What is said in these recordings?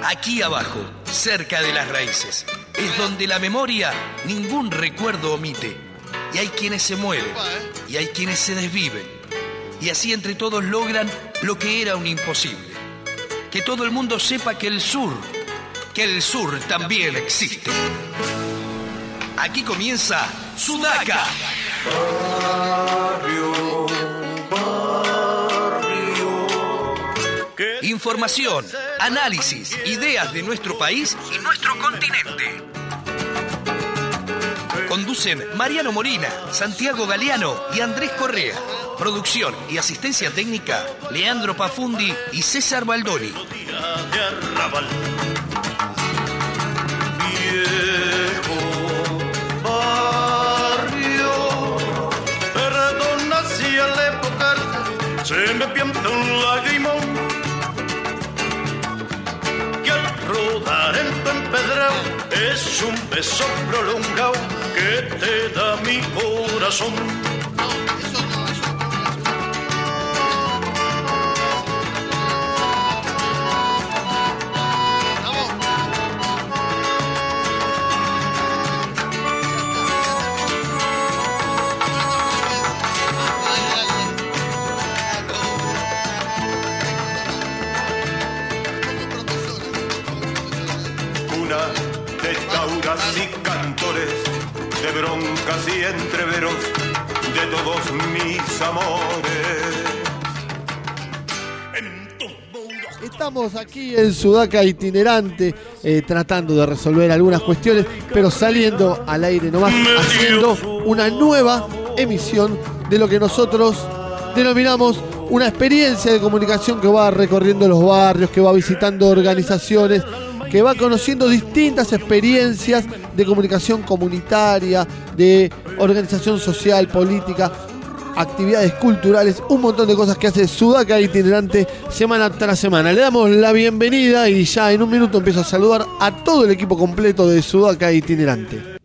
Aquí abajo, cerca de las raíces, es donde la memoria ningún recuerdo omite. Y hay quienes se mueven, y hay quienes se desviven. Y así entre todos logran lo que era un imposible. Que todo el mundo sepa que el sur también existe. Aquí comienza Sudaca. Barrio, barrio. Información, análisis, ideas de nuestro país y nuestro continente. Conducen Mariano Molina, Santiago Galeano y Andrés Correa. Producción y asistencia técnica, Leandro Pafundi y César Baldoni. Viejo barrio, perdona si al enfocarte se me pianta un lagrimón, que al rodar en tu empedrado es un beso prolongado que te da mi corazón. Y cantores de broncas y entreveros de todos mis amores. Estamos aquí en Sudaca Itinerante tratando de resolver algunas cuestiones, pero saliendo al aire nomás, haciendo una nueva emisión de lo que nosotros denominamos una experiencia de comunicación que va recorriendo los barrios, que va visitando organizaciones, que va conociendo distintas experiencias de comunicación comunitaria, de organización social, política, actividades culturales, un montón de cosas que hace Sudaca Itinerante semana tras semana. Le damos la bienvenida y ya en un minuto empiezo a saludar a todo el equipo completo de Sudaca Itinerante.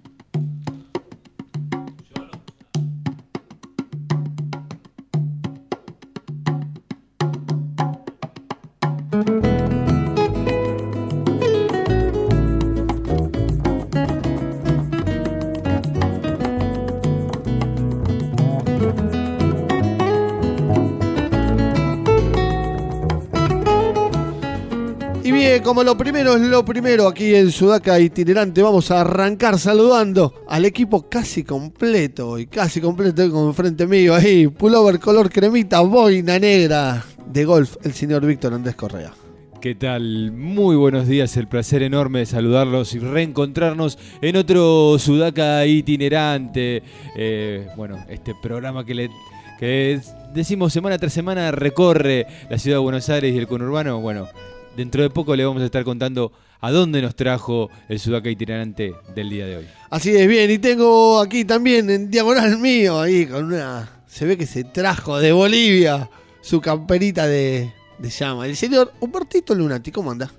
Como lo primero es lo primero aquí en Sudaca Itinerante, vamos a arrancar saludando al equipo casi completo con frente mío ahí, pullover color cremita, boina negra de golf, el señor Víctor Andrés Correa. ¿Qué tal? Muy buenos días, el placer enorme de saludarlos y reencontrarnos en otro Sudaca Itinerante. Este programa que decimos semana tras semana recorre la ciudad de Buenos Aires y el conurbano. Dentro de poco le vamos a estar contando a dónde nos trajo el Sudaca Itinerante del día de hoy. Así es, bien, y tengo aquí también en diagonal mío, ahí con se ve que se trajo de Bolivia su camperita de llama. El señor Humbertito Lunati, ¿cómo anda?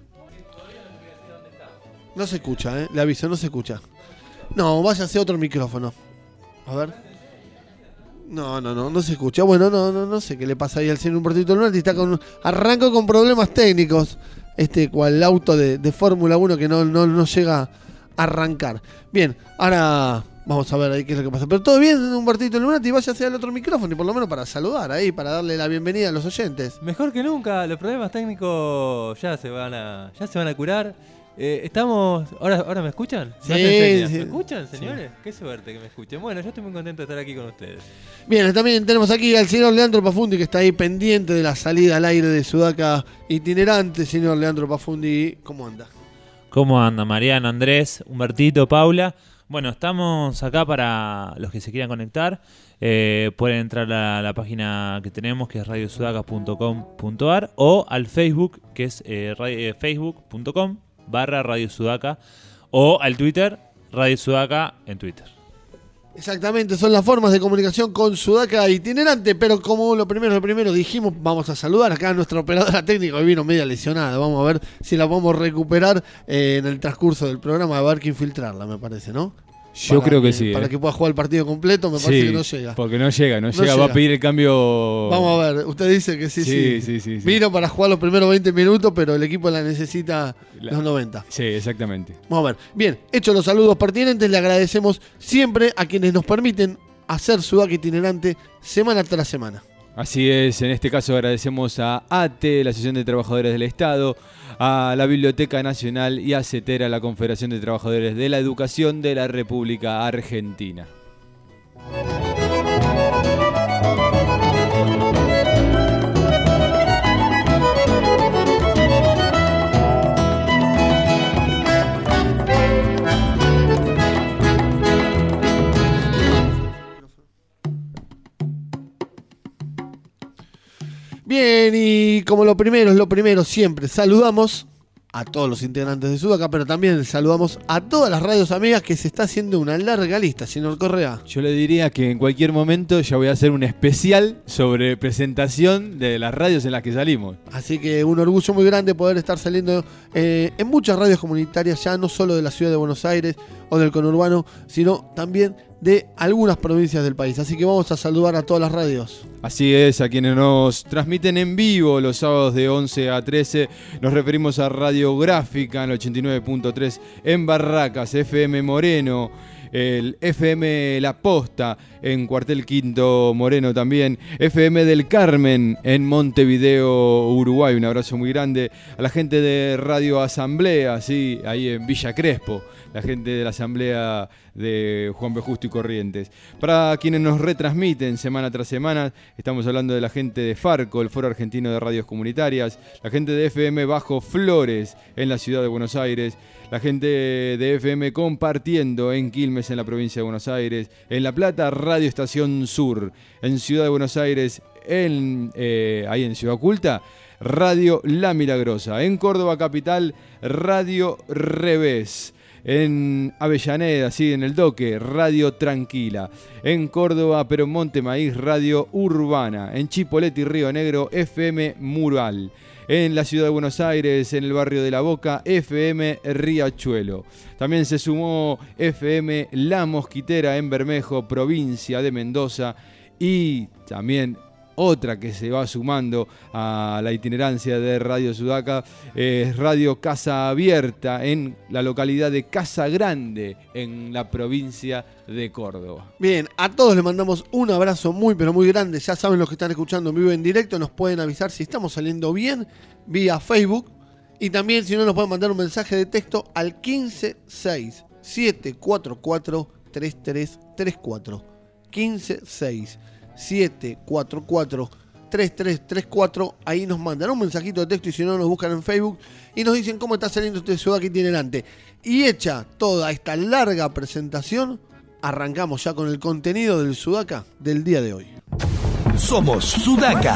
No se escucha, le aviso, no se escucha. No, váyase a otro micrófono. A ver. No se escucha. Bueno, no sé qué le pasa ahí al señor Humbertito Lunati. Arrancó con problemas técnicos. Cual auto de Fórmula 1 que no llega a arrancar. Bien, ahora vamos a ver ahí qué es lo que pasa. Pero todo bien, Humbertito Lunati, vaya hacia el otro micrófono y por lo menos para saludar ahí, para darle la bienvenida a los oyentes. Mejor que nunca, los problemas técnicos ya se van a curar. Estamos... ¿Ahora me escuchan? Sí, ¿Me escuchan, señores? Sí. Qué suerte que me escuchen. Bueno, yo estoy muy contento de estar aquí con ustedes. Bien, también tenemos aquí al señor Leandro Pafundi, que está ahí pendiente de la salida al aire de Sudaca Itinerante. Señor Leandro Pafundi, ¿cómo anda? ¿Cómo anda, Mariano, Andrés, Humbertito, Paula? Bueno, estamos acá para los que se quieran conectar. Pueden entrar a la página que tenemos, que es radiosudaca.com.ar, o al Facebook, que es facebook.com/Radio Sudaca, o al Twitter, Radio Sudaca en Twitter. Exactamente, son las formas de comunicación con Sudaca Itinerante, pero como lo primero dijimos, vamos a saludar acá a nuestra operadora técnica que vino media lesionada. Vamos a ver si la podemos recuperar en el transcurso del programa, a ver que infiltrarla, me parece, ¿no? Yo creo que sí. Para que pueda jugar el partido completo, me parece que no llega. Porque no llega, va a pedir el cambio. Vamos a ver, usted dice que sí. Vino para jugar los primeros 20 minutos, pero el equipo la necesita los 90. Sí, exactamente. Vamos a ver. Bien, hechos los saludos pertinentes, le agradecemos siempre a quienes nos permiten hacer Sudaca Itinerante semana tras semana. Así es, en este caso agradecemos a ATE, la Asociación de Trabajadores del Estado, a la Biblioteca Nacional y a CETERA, la Confederación de Trabajadores de la Educación de la República Argentina. Bien, y como lo primero siempre, saludamos a todos los integrantes de Sudaca, pero también saludamos a todas las radios amigas, que se está haciendo una larga lista, señor Correa. Yo le diría que en cualquier momento ya voy a hacer un especial sobre presentación de las radios en las que salimos. Así que un orgullo muy grande poder estar saliendo en muchas radios comunitarias, ya no solo de la ciudad de Buenos Aires o del conurbano, sino también de algunas provincias del país. Así que vamos a saludar a todas las radios. Así es, a quienes nos transmiten en vivo los sábados de 11 a 13. Nos referimos a Radiográfica en el 89.3 en Barracas, FM Moreno, el FM La Posta en Cuartel Quinto Moreno también, FM del Carmen en Montevideo, Uruguay. Un abrazo muy grande a la gente de Radio Asamblea, sí, ahí en Villa Crespo, la gente de la Asamblea de Juan B. Justo y Corrientes. Para quienes nos retransmiten semana tras semana, estamos hablando de la gente de Farco, el Foro Argentino de Radios Comunitarias, la gente de FM Bajo Flores en la ciudad de Buenos Aires, la gente de FM Compartiendo en Quilmes, en la provincia de Buenos Aires, en La Plata, Radio Estación Sur, en Ciudad de Buenos Aires, ahí en Ciudad Oculta, Radio La Milagrosa, en Córdoba Capital, Radio Revés, en Avellaneda, sí, en el Doque, Radio Tranquila, en Córdoba, pero Monte Maíz, Radio Urbana, en Chipoleti, Río Negro, FM Mural, en la ciudad de Buenos Aires, en el barrio de La Boca, FM Riachuelo. También se sumó FM La Mosquitera en Bermejo, provincia de Mendoza, y también otra que se va sumando a la itinerancia de Radio Sudaca es Radio Casa Abierta en la localidad de Casa Grande, en la provincia de Córdoba. Bien, a todos les mandamos un abrazo muy pero muy grande. Ya saben, los que están escuchando en vivo en directo, nos pueden avisar si estamos saliendo bien vía Facebook, y también si no nos pueden mandar un mensaje de texto al 156 744 3334 156 744-3334. Ahí nos mandan un mensajito de texto, y si no, nos buscan en Facebook y nos dicen cómo está saliendo este Sudaca Itinerante. Y hecha toda esta larga presentación, arrancamos ya con el contenido del Sudaca del día de hoy. Somos Sudaca.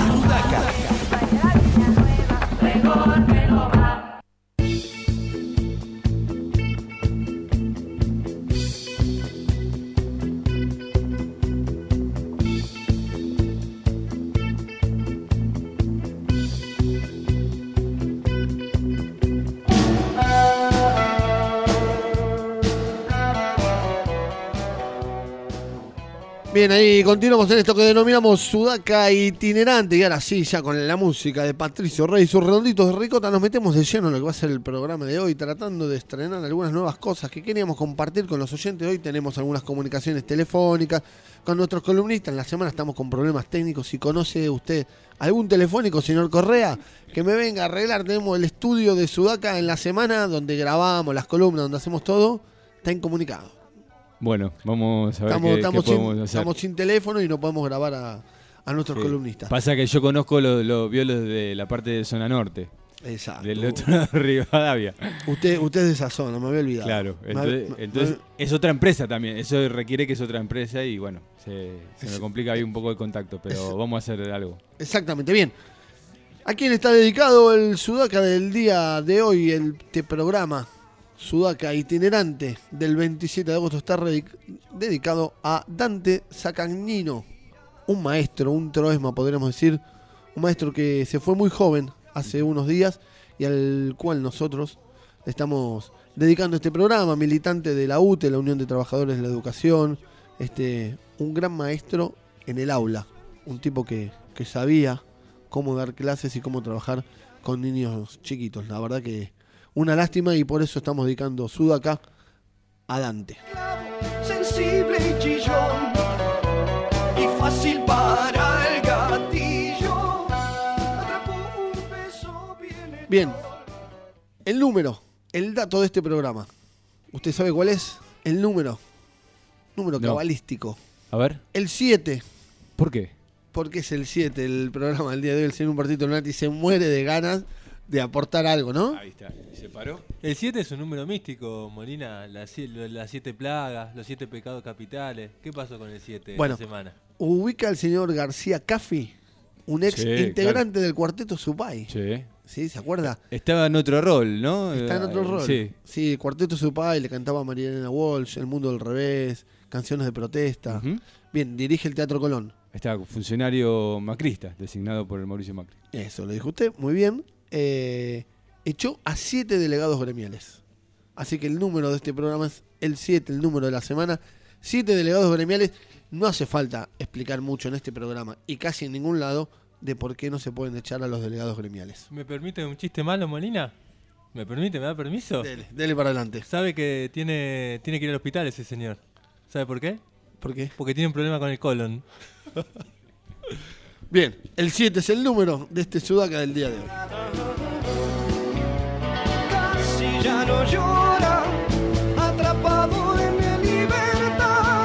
Bien, ahí continuamos en esto que denominamos Sudaca Itinerante. Y ahora sí, ya con la música de Patricio Rey y sus redonditos de ricota, nos metemos de lleno en lo que va a ser el programa de hoy, tratando de estrenar algunas nuevas cosas que queríamos compartir con los oyentes. Hoy tenemos algunas comunicaciones telefónicas con nuestros columnistas. En la semana estamos con problemas técnicos. Si conoce usted algún telefónico, señor Correa, que me venga a arreglar. Tenemos el estudio de Sudaca en la semana, donde grabamos las columnas, donde hacemos todo, está incomunicado. Bueno, vamos a ver qué podemos hacer. Estamos sin teléfono y no podemos grabar a nuestros columnistas. Pasa que yo conozco los violos de la parte de zona norte. Exacto. Del otro lado de Rivadavia. Usted es de esa zona, me había olvidado. Claro, entonces es otra empresa también. Eso requiere que es otra empresa y bueno, se me complica ahí un poco el contacto, pero vamos a hacer algo. Exactamente, bien. ¿A quién está dedicado el Sudaca del día de hoy, este programa? Sudaca Itinerante del 27 de agosto está dedicado a Dante Saccagnino, un maestro, un troesma podríamos decir, un maestro que se fue muy joven hace unos días y al cual nosotros estamos dedicando este programa, militante de la UTE, la Unión de Trabajadores de la Educación, un gran maestro en el aula, un tipo que sabía cómo dar clases y cómo trabajar con niños chiquitos. La verdad que una lástima, y por eso estamos dedicando Sudaca a Dante. Sensible y chillón, y fácil para el gatillo. Atrapó un beso bien. Bien, el dato de este programa. ¿Usted sabe cuál es? El número No. cabalístico. A ver, El 7. ¿por qué? Porque es el 7 el programa del día de hoy. El señor Humbertito Lunati se muere de ganas de aportar algo, ¿no? Ahí está, se paró. El 7 es un número místico, Molina. Las 7 plagas, los 7 pecados capitales. ¿Qué pasó con el 7 Bueno, esta semana? Ubica al señor García Caffi, un ex Sí, integrante del cuarteto Supay. Sí. ¿Sí? ¿Se acuerda? Estaba en otro rol, ¿no? Está en otro rol. Sí. Sí, el cuarteto Supay, le cantaba a María Elena Walsh, El Mundo del Revés, canciones de protesta. Ujú. Bien, dirige el Teatro Colón. Estaba funcionario macrista, designado por el Mauricio Macri. Eso, lo dijo usted, muy bien. Echó a 7 delegados gremiales. Así que el número de este programa es el 7, el número de la semana. 7 delegados gremiales. No hace falta explicar mucho en este programa y casi en ningún lado de por qué no se pueden echar a los delegados gremiales. ¿Me permite un chiste malo, Molina? ¿Me permite? ¿Me da permiso? Dele para adelante. Sabe que tiene que ir al hospital ese señor. ¿Sabe por qué? ¿Por qué? Porque tiene un problema con el colon. Bien, el 7 es el número de este Sudaca del día de hoy. Casi ya no llora, atrapado en la libertad.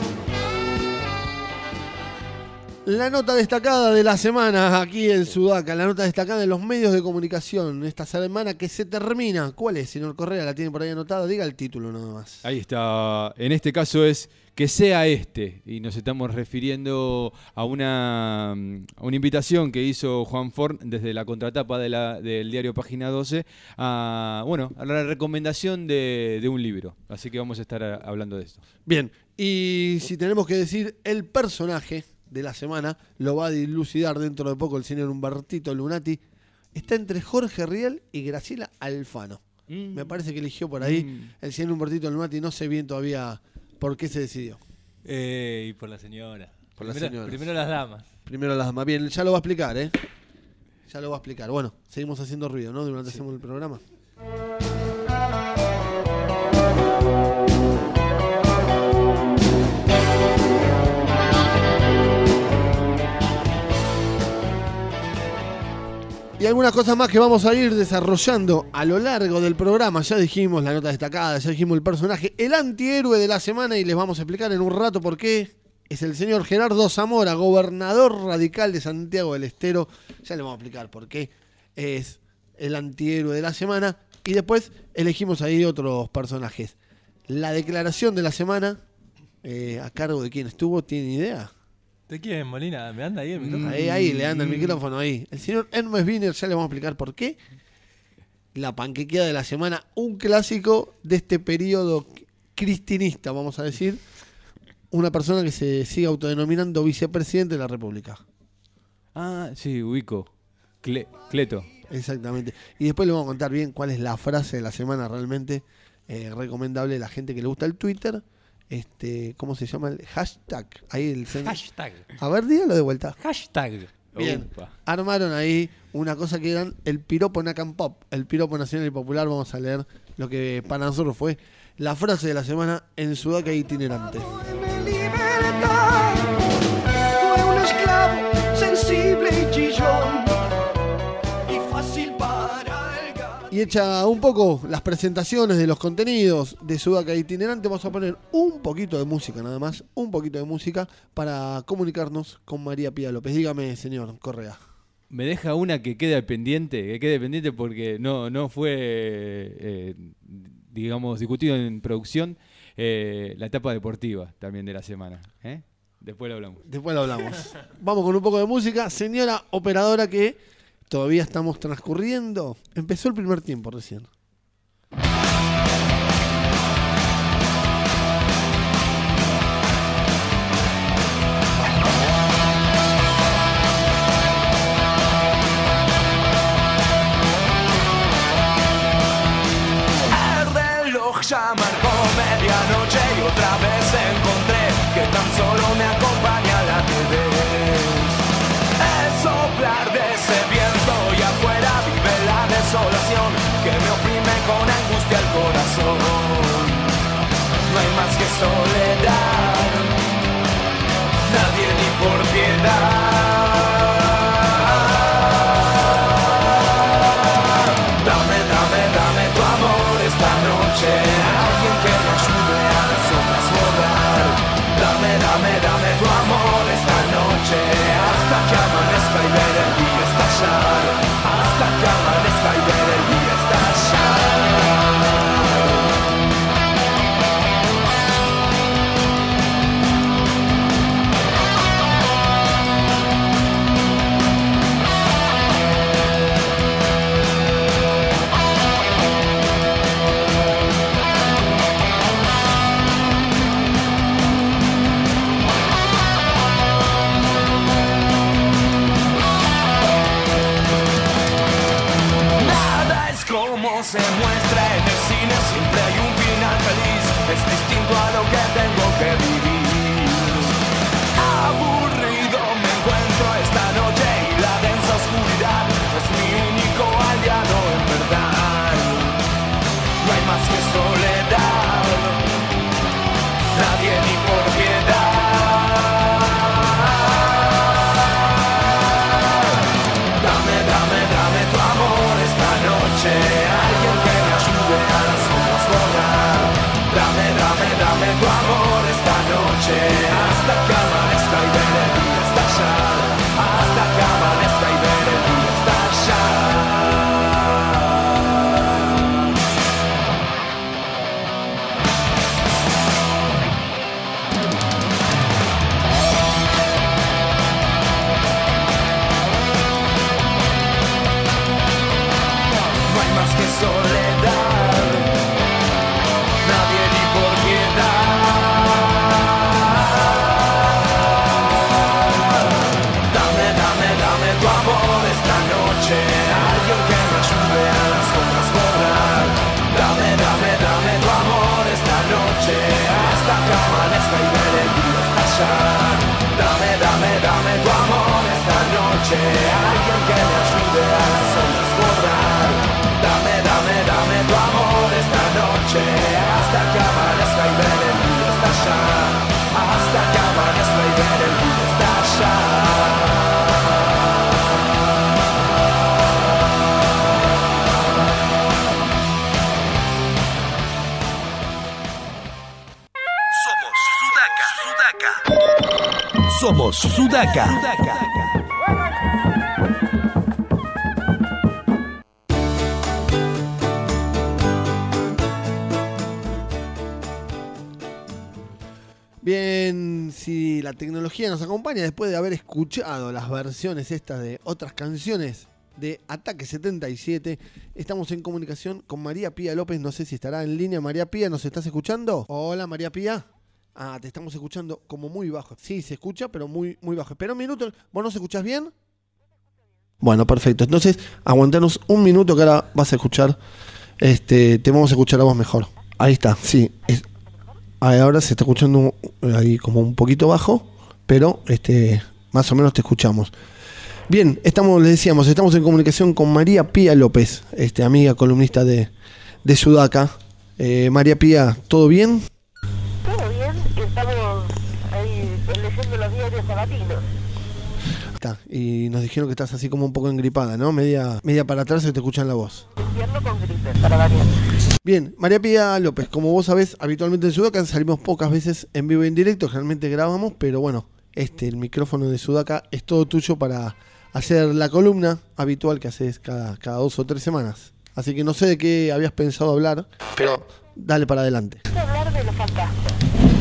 La nota destacada de la semana aquí en Sudaca, la nota destacada en los medios de comunicación esta semana que se termina. ¿Cuál es, señor Correa? ¿La tiene por ahí anotada? Diga el título nada más. Ahí está. En este caso es que sea este. Y nos estamos refiriendo a una invitación que hizo Juan Forn desde la contratapa del diario Página 12 a la recomendación de un libro. Así que vamos a estar hablando de esto. Bien, y si tenemos que decir el personaje de la semana, lo va a dilucidar dentro de poco el señor Humbertito Lunati. Está entre Jorge Riel y Graciela Alfano. Me parece que eligió por ahí el señor Humbertito Lunati. No sé bien todavía por qué se decidió. Y por la señora. Por las Primero- señoras. Primero las damas. Primero las damas. Bien, ya lo va a explicar, ¿eh? Ya lo va a explicar. Bueno, seguimos haciendo ruido, ¿no? Durante hacemos el programa. Y algunas cosas más que vamos a ir desarrollando a lo largo del programa. Ya dijimos la nota destacada, ya dijimos el personaje, el antihéroe de la semana, y les vamos a explicar en un rato por qué. Es el señor Gerardo Zamora, gobernador radical de Santiago del Estero. Ya le vamos a explicar por qué es el antihéroe de la semana. Y después elegimos ahí otros personajes. La declaración de la semana, a cargo de quién estuvo, ¿tienen idea? ¿De quién, Molina? ¿Me anda ahí el micrófono? Ahí le anda el micrófono ahí. El señor Hermes Wiener, ya le vamos a explicar por qué. La panquequeada de la semana, un clásico de este periodo cristinista, vamos a decir. Una persona que se sigue autodenominando vicepresidente de la República. Ah, sí, ubico. Cleto. Exactamente. Y después le vamos a contar bien cuál es la frase de la semana realmente recomendable a la gente que le gusta el Twitter. ¿Cómo se llama? El hashtag. Ahí el Hashtag. A ver, dígalo de vuelta. Hashtag. Bien, Upa. armaron ahí una cosa que eran el piropo Nacan Pop, el piropo nacional y popular. Vamos a leer lo que para nosotros fue la frase de la semana en Sudaca itinerante. En la libertad. Fue un esclavo sensible y chillón, y fácil para el gato. Y hecha un poco las presentaciones de los contenidos de Sudaca itinerante, vamos a poner un poquito de música nada más, un poquito de música para comunicarnos con María Pía López. Dígame, señor Correa. Me deja una que quede pendiente porque no fue, digamos, discutido en producción, la etapa deportiva también de la semana. Después lo hablamos. Después lo hablamos. Vamos con un poco de música. Señora operadora, que todavía estamos transcurriendo. Empezó el primer tiempo recién. Ya marcó medianoche y otra vez encontré que tan solo me acompaña la TV. El soplar de ese viento y afuera vive la desolación que me oprime con angustia el corazón. No hay más que soledad, nadie ni por piedad. Dame tu amor esta noche, alguien que me ayude a las sombras borrar. Dame tu amor esta noche, hasta que amanezca y ver el día estallar. Hasta que amanezca y ver el día estallar. Se muestra en el cine, siempre hay un final feliz. Es distinto a lo que tengo que vivir. Aburrido me encuentro esta noche y la densa oscuridad es mi único aliado en verdad. No hay más que soledad, nadie ni por piedad. Dame tu amor esta noche, alguien que me ayude a las sombras borrar. Dame tu amor esta noche, hasta que amanezca y ver el día estallar. Hasta que amanezca y ver el día estallar. No hay más que soledad, nadie ni por piedad. Dame tu amor esta noche, alguien que me ayude a las sombras borrar. Dame tu amor esta noche, hasta que amanezca y ver el día estallar. Dame tu amor esta noche, alguien que me ayude a las sombras borrar. Dame tu amor esta noche, hasta que amanezca y ver el día estallar. Hasta que amanezca y ver el día estallar. Somos Sudaca. Bien, si la tecnología nos acompaña después de haber escuchado las versiones estas de otras canciones de Ataque 77, estamos en comunicación con María Pía López. No sé si estará en línea. María Pía, ¿nos estás escuchando? Hola, María Pía. Te estamos escuchando como muy bajo. Sí, se escucha, pero muy, muy bajo. Espera un minuto. ¿Vos nos escuchás bien? Bueno, perfecto. Entonces, aguantanos un minuto que ahora vas a escuchar. Te vamos a escuchar a vos mejor. Ahí está, sí. Ahora se está escuchando ahí como un poquito bajo, pero más o menos te escuchamos. Bien, les decíamos, estamos en comunicación con María Pía López, amiga columnista de Sudaca. María Pía, ¿todo bien? Todo bien, estamos ahí leyendo los diarios sabatinos. Y nos dijeron que estás así como un poco engripada, ¿no? Media para atrás se te escucha en la voz. Invierno con gripe, para variar. Bien, María Pía López, como vos sabés, habitualmente en Sudaca salimos pocas veces en vivo y en directo, generalmente grabamos, pero bueno, el micrófono de Sudaca es todo tuyo para hacer la columna habitual que haces cada 2 o 3 semanas. Así que no sé de qué habías pensado hablar, pero dale para adelante. Quiero hablar de los fantasmas.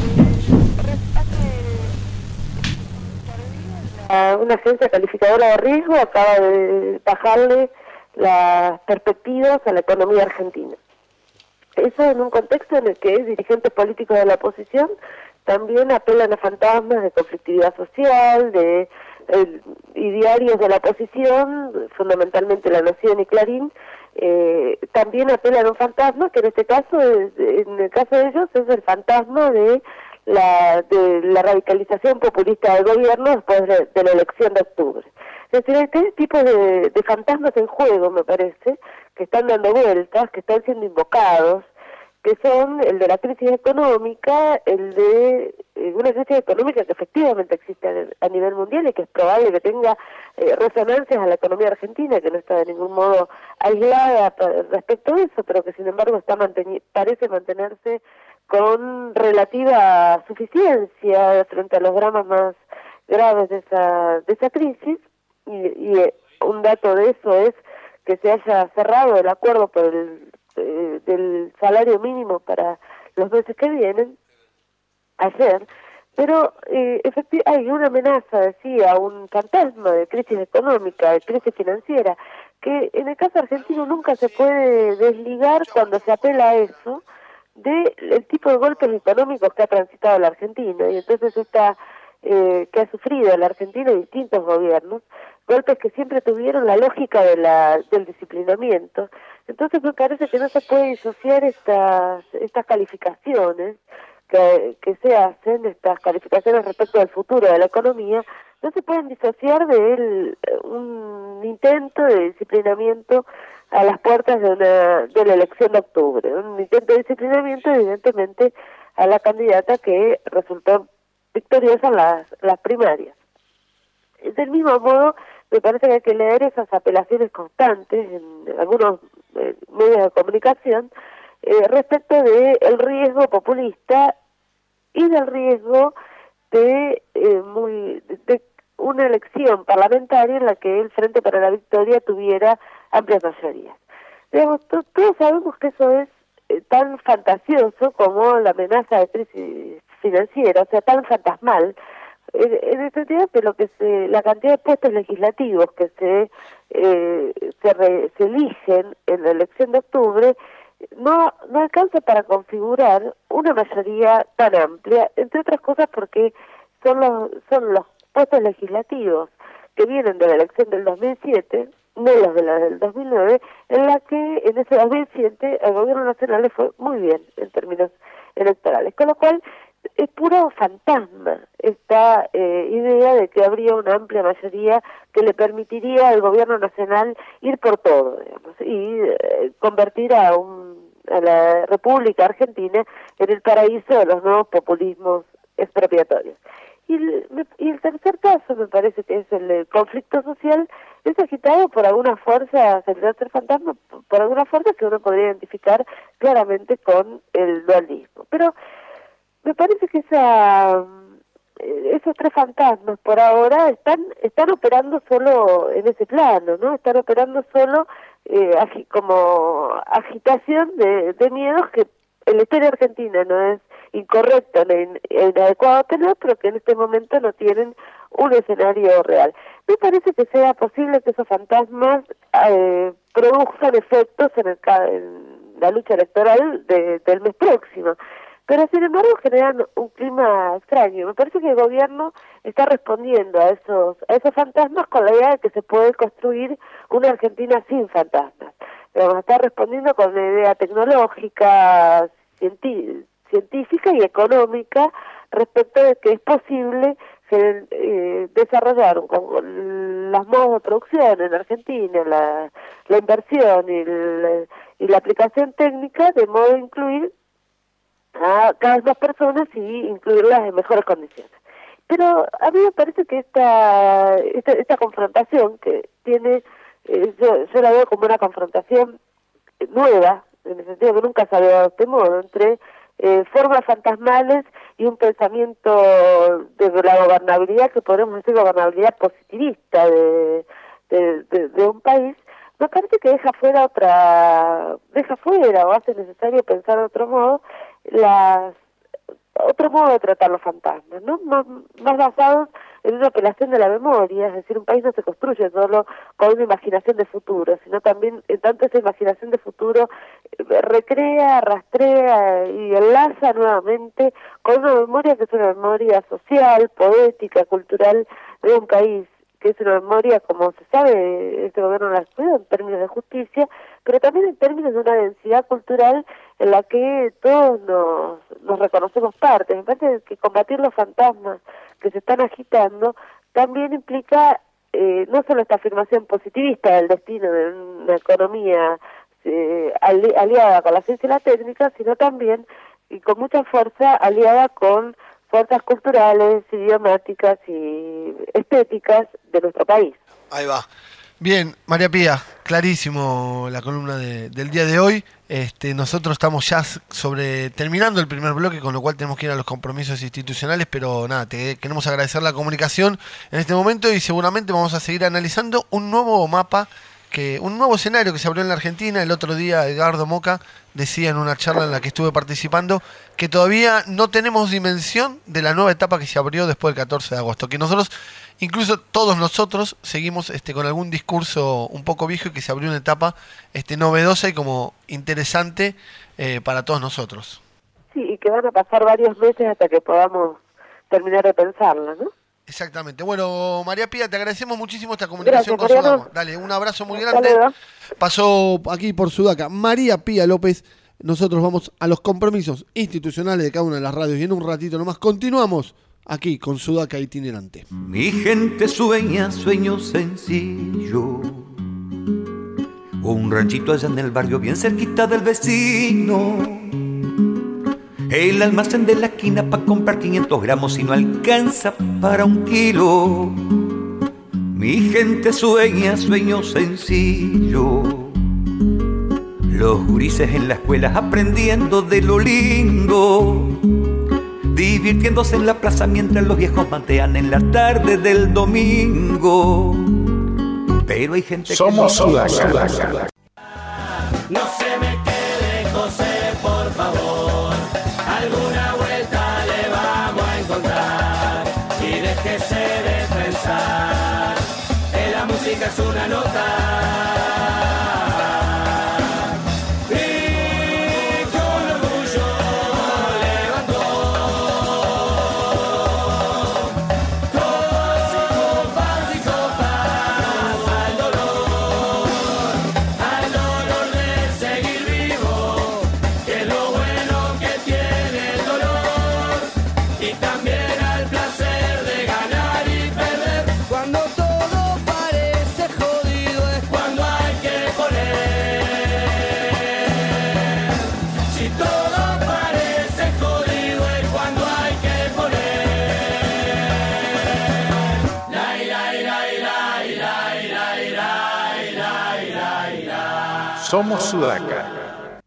Una agencia calificadora de riesgo acaba de bajarle las perspectivas a la economía argentina. Eso en un contexto en el que dirigentes políticos de la oposición también apelan a fantasmas de conflictividad social, de y diarios de la oposición, fundamentalmente La Nación y Clarín, también apelan a un fantasma, que en este caso, en el caso de ellos, es el fantasma de la radicalización populista del gobierno después de la elección de octubre. Es decir, hay tres tipos de fantasmas en juego, me parece, que están dando vueltas, que están siendo invocados, que son el de la crisis económica, el de una crisis económica que efectivamente existe a nivel mundial y que es probable que tenga resonancias a la economía argentina, que no está de ningún modo aislada respecto a eso, pero que sin embargo parece mantenerse con relativa suficiencia frente a los dramas más graves de esa crisis, y un dato de eso es que se haya cerrado el acuerdo por del salario mínimo para los meses que vienen, ayer, pero hay una amenaza, decía, un fantasma de crisis económica, de crisis financiera, que en el caso argentino nunca se puede desligar cuando se apela a eso, del tipo de golpes económicos que ha transitado la Argentina, y entonces que ha sufrido la Argentina distintos gobiernos, golpes que siempre tuvieron la lógica del disciplinamiento. Entonces me parece que no se puede disociar estas calificaciones que se hacen, estas calificaciones respecto del futuro de la economía, no se pueden disociar de un intento de disciplinamiento a las puertas de la elección de octubre, un intento de disciplinamiento evidentemente a la candidata que resultó victoriosa en las primarias. Del mismo modo, me parece que hay que leer esas apelaciones constantes en algunos medios de comunicación respecto del riesgo populista y del riesgo de una elección parlamentaria en la que el Frente para la Victoria tuviera amplias mayorías. Digamos, todos sabemos que eso es tan fantasioso como la amenaza de crisis financiera, o sea, tan fantasmal, en el sentido que la cantidad de puestos legislativos que se eligen en la elección de octubre no alcanza para configurar una mayoría tan amplia, entre otras cosas porque son los puestos legislativos que vienen de la elección del 2007, no los de la del 2009, en la que en ese 2007 el gobierno nacional le fue muy bien en términos electorales, con lo cual es puro fantasma esta idea de que habría una amplia mayoría que le permitiría al gobierno nacional ir por todo, digamos, y convertir a la República Argentina en el paraíso de los nuevos populismos expropiatorios. Y el tercer caso, me parece que es el conflicto social, es agitado por alguna fuerza, el tercer fantasma, por alguna fuerza que uno podría identificar claramente con el dualismo. Pero me parece que esos tres fantasmas por ahora están operando solo en ese plano, ¿no? Están operando solo como agitación de miedos que en la historia argentina no es incorrecto ni inadecuado tener, pero que en este momento no tienen un escenario real. Me parece que sea posible que esos fantasmas produzcan efectos en la lucha electoral del mes próximo, pero sin embargo generan un clima extraño. Me parece que el gobierno está respondiendo a esos fantasmas con la idea de que se puede construir una Argentina sin fantasmas. Está respondiendo con una idea tecnológica, científica y económica respecto de que es posible desarrollar los modos de producción en Argentina, la inversión y la aplicación técnica, de modo de incluir a cada vez más personas y incluirlas en mejores condiciones. Pero a mí me parece que esta confrontación que tiene, yo la veo como una confrontación nueva, en el sentido que nunca se había dado de este modo, entre formas fantasmales y un pensamiento de la gobernabilidad, que podemos decir gobernabilidad positivista de un país. Me parece que deja fuera o hace necesario pensar de otro modo otro modo de tratar los fantasmas, ¿no? Más basados en una apelación de la memoria, es decir, un país no se construye solo con una imaginación de futuro, sino también, en tanto esa imaginación de futuro recrea, rastrea y enlaza nuevamente con una memoria que es una memoria social, poética, cultural de un país que es una memoria, como se sabe, este gobierno la cuida en términos de justicia, pero también en términos de una densidad cultural en la que todos nos reconocemos parte. Me parece que combatir los fantasmas que se están agitando también implica no solo esta afirmación positivista del destino de una economía aliada con la ciencia y la técnica, sino también, y con mucha fuerza, aliada con fuerzas culturales, idiomáticas y estéticas de nuestro país. Ahí va. Bien, María Pía, clarísimo la columna del día de hoy. Nosotros estamos ya terminando el primer bloque, con lo cual tenemos que ir a los compromisos institucionales, pero nada, te queremos agradecer la comunicación en este momento y seguramente vamos a seguir analizando un nuevo mapa, un nuevo escenario que se abrió en la Argentina. El otro día Edgardo Moca decía en una charla en la que estuve participando que todavía no tenemos dimensión de la nueva etapa que se abrió después del 14 de agosto, que nosotros, incluso todos nosotros, seguimos con algún discurso un poco viejo, y que se abrió una etapa novedosa y como interesante para todos nosotros. Sí, y que van a pasar varios meses hasta que podamos terminar de pensarla, ¿no? Exactamente. Bueno, María Pía, te agradecemos muchísimo esta comunicación. Gracias, con Sudaca. Dale, un abrazo muy grande. Saludos. Pasó aquí por Sudaca María Pía López. Nosotros vamos a los compromisos institucionales de cada una de las radios y en un ratito nomás continuamos aquí con Sudaca Itinerante. Mi gente sueña sueños sencillos, un ranchito allá en el barrio bien cerquita del vecino, el almacén de la esquina para comprar 500 gramos y no alcanza para 1 kilo. Mi gente sueña sueños sencillos, los gurises en la escuela aprendiendo de lo lindo, divirtiéndose en la plaza mientras los viejos mantean en la tarde del domingo. Pero hay gente Somos Sudaca. No se me quede, José, por favor. Alguna vuelta le vamos a encontrar. Y déjese de pensar que la música es una nota. Somos Sudaca.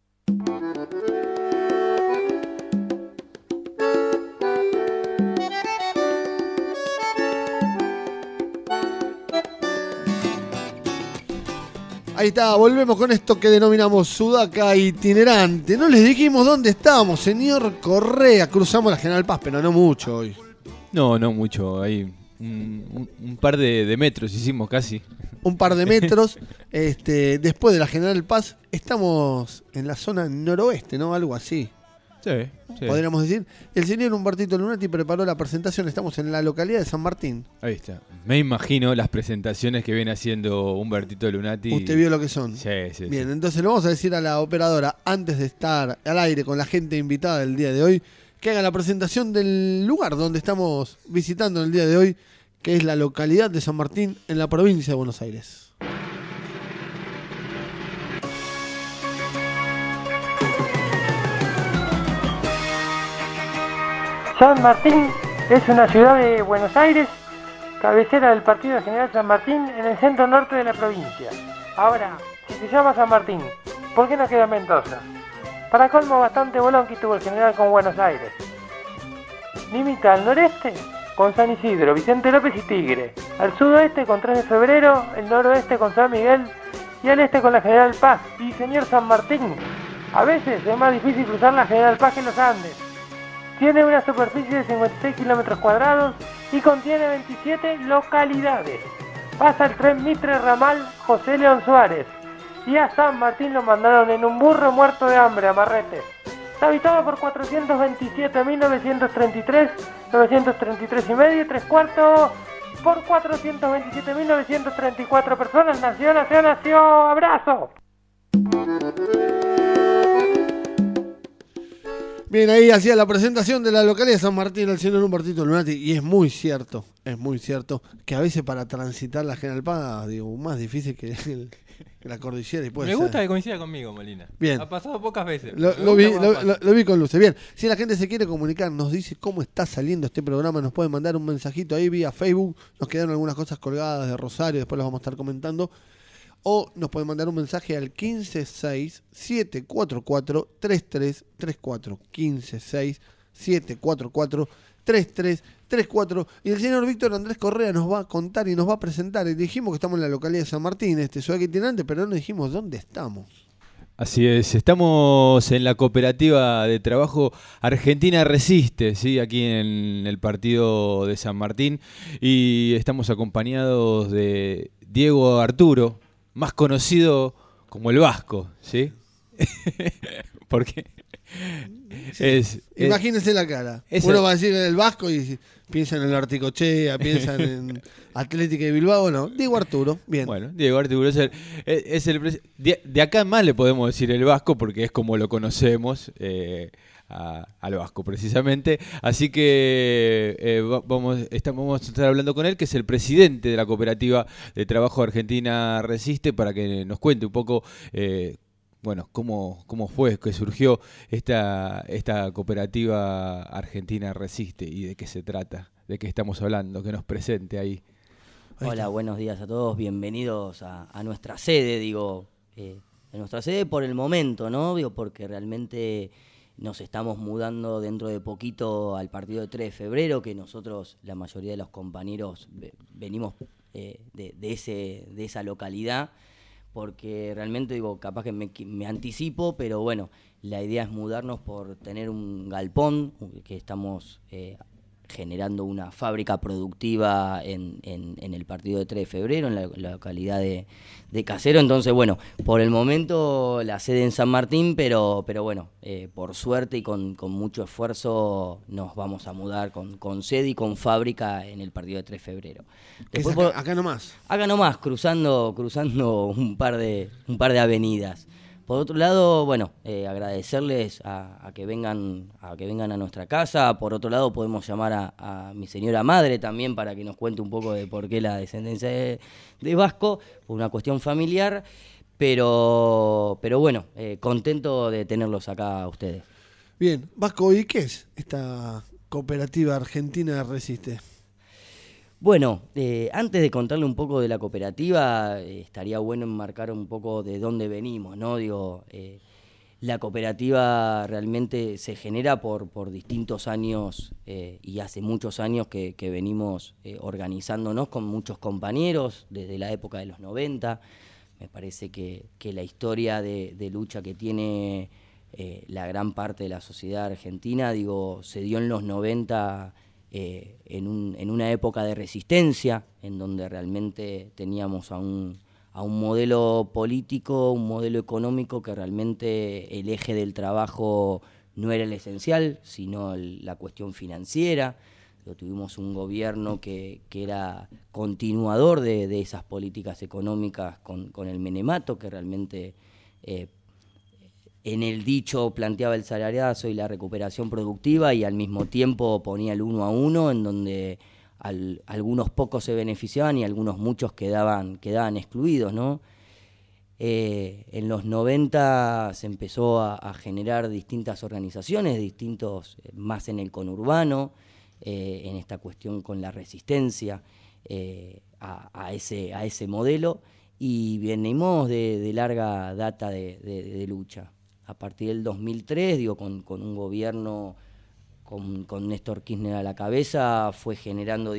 Ahí está, volvemos con esto que denominamos Sudaca Itinerante. No les dijimos dónde estábamos, señor Correa. Cruzamos la General Paz, pero no mucho hoy. No mucho, hay un par de metros hicimos casi. Un par de metros. Después de la General Paz, estamos en la zona noroeste, ¿no? Algo así. Sí. Podríamos decir. El señor Humbertito Lunati preparó la presentación. Estamos en la localidad de San Martín. Ahí está. Me imagino las presentaciones que viene haciendo Humbertito Lunati. Usted vio lo que son. Sí. Bien, entonces le vamos a decir a la operadora, antes de estar al aire con la gente invitada del día de hoy, que haga la presentación del lugar donde estamos visitando el día de hoy, que es la localidad de San Martín, en la provincia de Buenos Aires. San Martín es una ciudad de Buenos Aires, cabecera del Partido General San Martín, en el centro norte de la provincia. Ahora, si se llama San Martín, ¿por qué no queda Mendoza? Para colmo, bastante bolón que tuvo el general con Buenos Aires. Limita al noreste con San Isidro, Vicente López y Tigre, al sudoeste con 3 de febrero, el noroeste con San Miguel y al este con la General Paz. Y señor San Martín, a veces es más difícil cruzar la General Paz que los Andes. Tiene una superficie de 56 kilómetros cuadrados y contiene 27 localidades. Pasa el tren Mitre Ramal José León Suárez. Y a San Martín lo mandaron en un burro muerto de hambre a Marrete. Está habitado por 427.933, 933 y medio, 3/4 por 427.934 personas. Nació. ¡Abrazo! Bien, ahí hacía la presentación de la localidad de San Martín el señor Humbertito Lunati, y es muy cierto que a veces para transitar la General Paz, digo, más difícil que la cordillera. Y Me gusta que coincida conmigo, Molina. Bien. Ha pasado pocas veces. Lo vi con luces. Bien, si la gente se quiere comunicar, nos dice cómo está saliendo este programa, nos puede mandar un mensajito ahí vía Facebook, nos quedaron algunas cosas colgadas de Rosario, después las vamos a estar comentando. O nos pueden mandar un mensaje al 156-744-3334. 156-744-3334. Y el señor Víctor Andrés Correa nos va a contar y nos va a presentar. Y dijimos que estamos en la localidad de San Martín, ciudad itinerante, pero no dijimos dónde estamos. Así es, estamos en la cooperativa de trabajo Argentina Resiste, ¿sí? Aquí en el partido de San Martín, y estamos acompañados de Diego Arturo, más conocido como el Vasco, ¿sí? Porque imagínense la cara. Uno va a decir el Vasco y piensa en el Articochea, piensan en Atlético de Bilbao. No, Diego Arturo, bien. Bueno, Diego Arturo es de acá en más le podemos decir el Vasco porque es como lo conocemos al Vasco precisamente. Así que vamos a estar hablando con él, que es el presidente de la cooperativa de trabajo Argentina Resiste, para que nos cuente un poco cómo fue que surgió esta cooperativa Argentina Resiste y de qué se trata, de qué estamos hablando, que nos presente ahí. Hola, buenos días a todos, bienvenidos a nuestra sede, nuestra sede por el momento, ¿no? Porque realmente nos estamos mudando dentro de poquito al partido de 3 de febrero, que nosotros, la mayoría de los compañeros, venimos de esa localidad, porque realmente, capaz que me anticipo, pero bueno, la idea es mudarnos por tener un galpón, que estamos generando una fábrica productiva en el partido de 3 de febrero, en la localidad de Casero. Entonces, bueno, por el momento la sede en San Martín, pero bueno, por suerte y con mucho esfuerzo nos vamos a mudar con sede y con fábrica en el partido de 3 de febrero. Después, acá nomás. Acá nomás, cruzando un par de avenidas. Por otro lado, bueno, agradecerles a que vengan a nuestra casa. Por otro lado, podemos llamar a mi señora madre también para que nos cuente un poco de por qué la descendencia de Vasco, por una cuestión familiar. Pero bueno, contento de tenerlos acá a ustedes. Bien, Vasco, ¿y qué es esta cooperativa Argentina Resiste? Bueno, antes de contarle un poco de la cooperativa, estaría bueno enmarcar un poco de dónde venimos, ¿no? La cooperativa realmente se genera por distintos años y hace muchos años que venimos organizándonos con muchos compañeros desde la época de los 90. Me parece que la historia de lucha que tiene la gran parte de la sociedad argentina, se dio en los 90. En una época de resistencia, en donde realmente teníamos a un modelo político, un modelo económico que realmente el eje del trabajo no era el esencial, sino la cuestión financiera. Tuvimos un gobierno que era continuador de esas políticas económicas con el menemato, que realmente en el dicho planteaba el salariazo y la recuperación productiva, y al mismo tiempo ponía el 1 a 1, en donde algunos pocos se beneficiaban y algunos muchos quedaban excluidos, ¿no? En los 90 se empezó a generar distintas organizaciones, más en el conurbano, en esta cuestión con la resistencia a ese modelo, y venimos de larga data de lucha. A partir del 2003, con un gobierno con Néstor Kirchner a la cabeza, fue generando,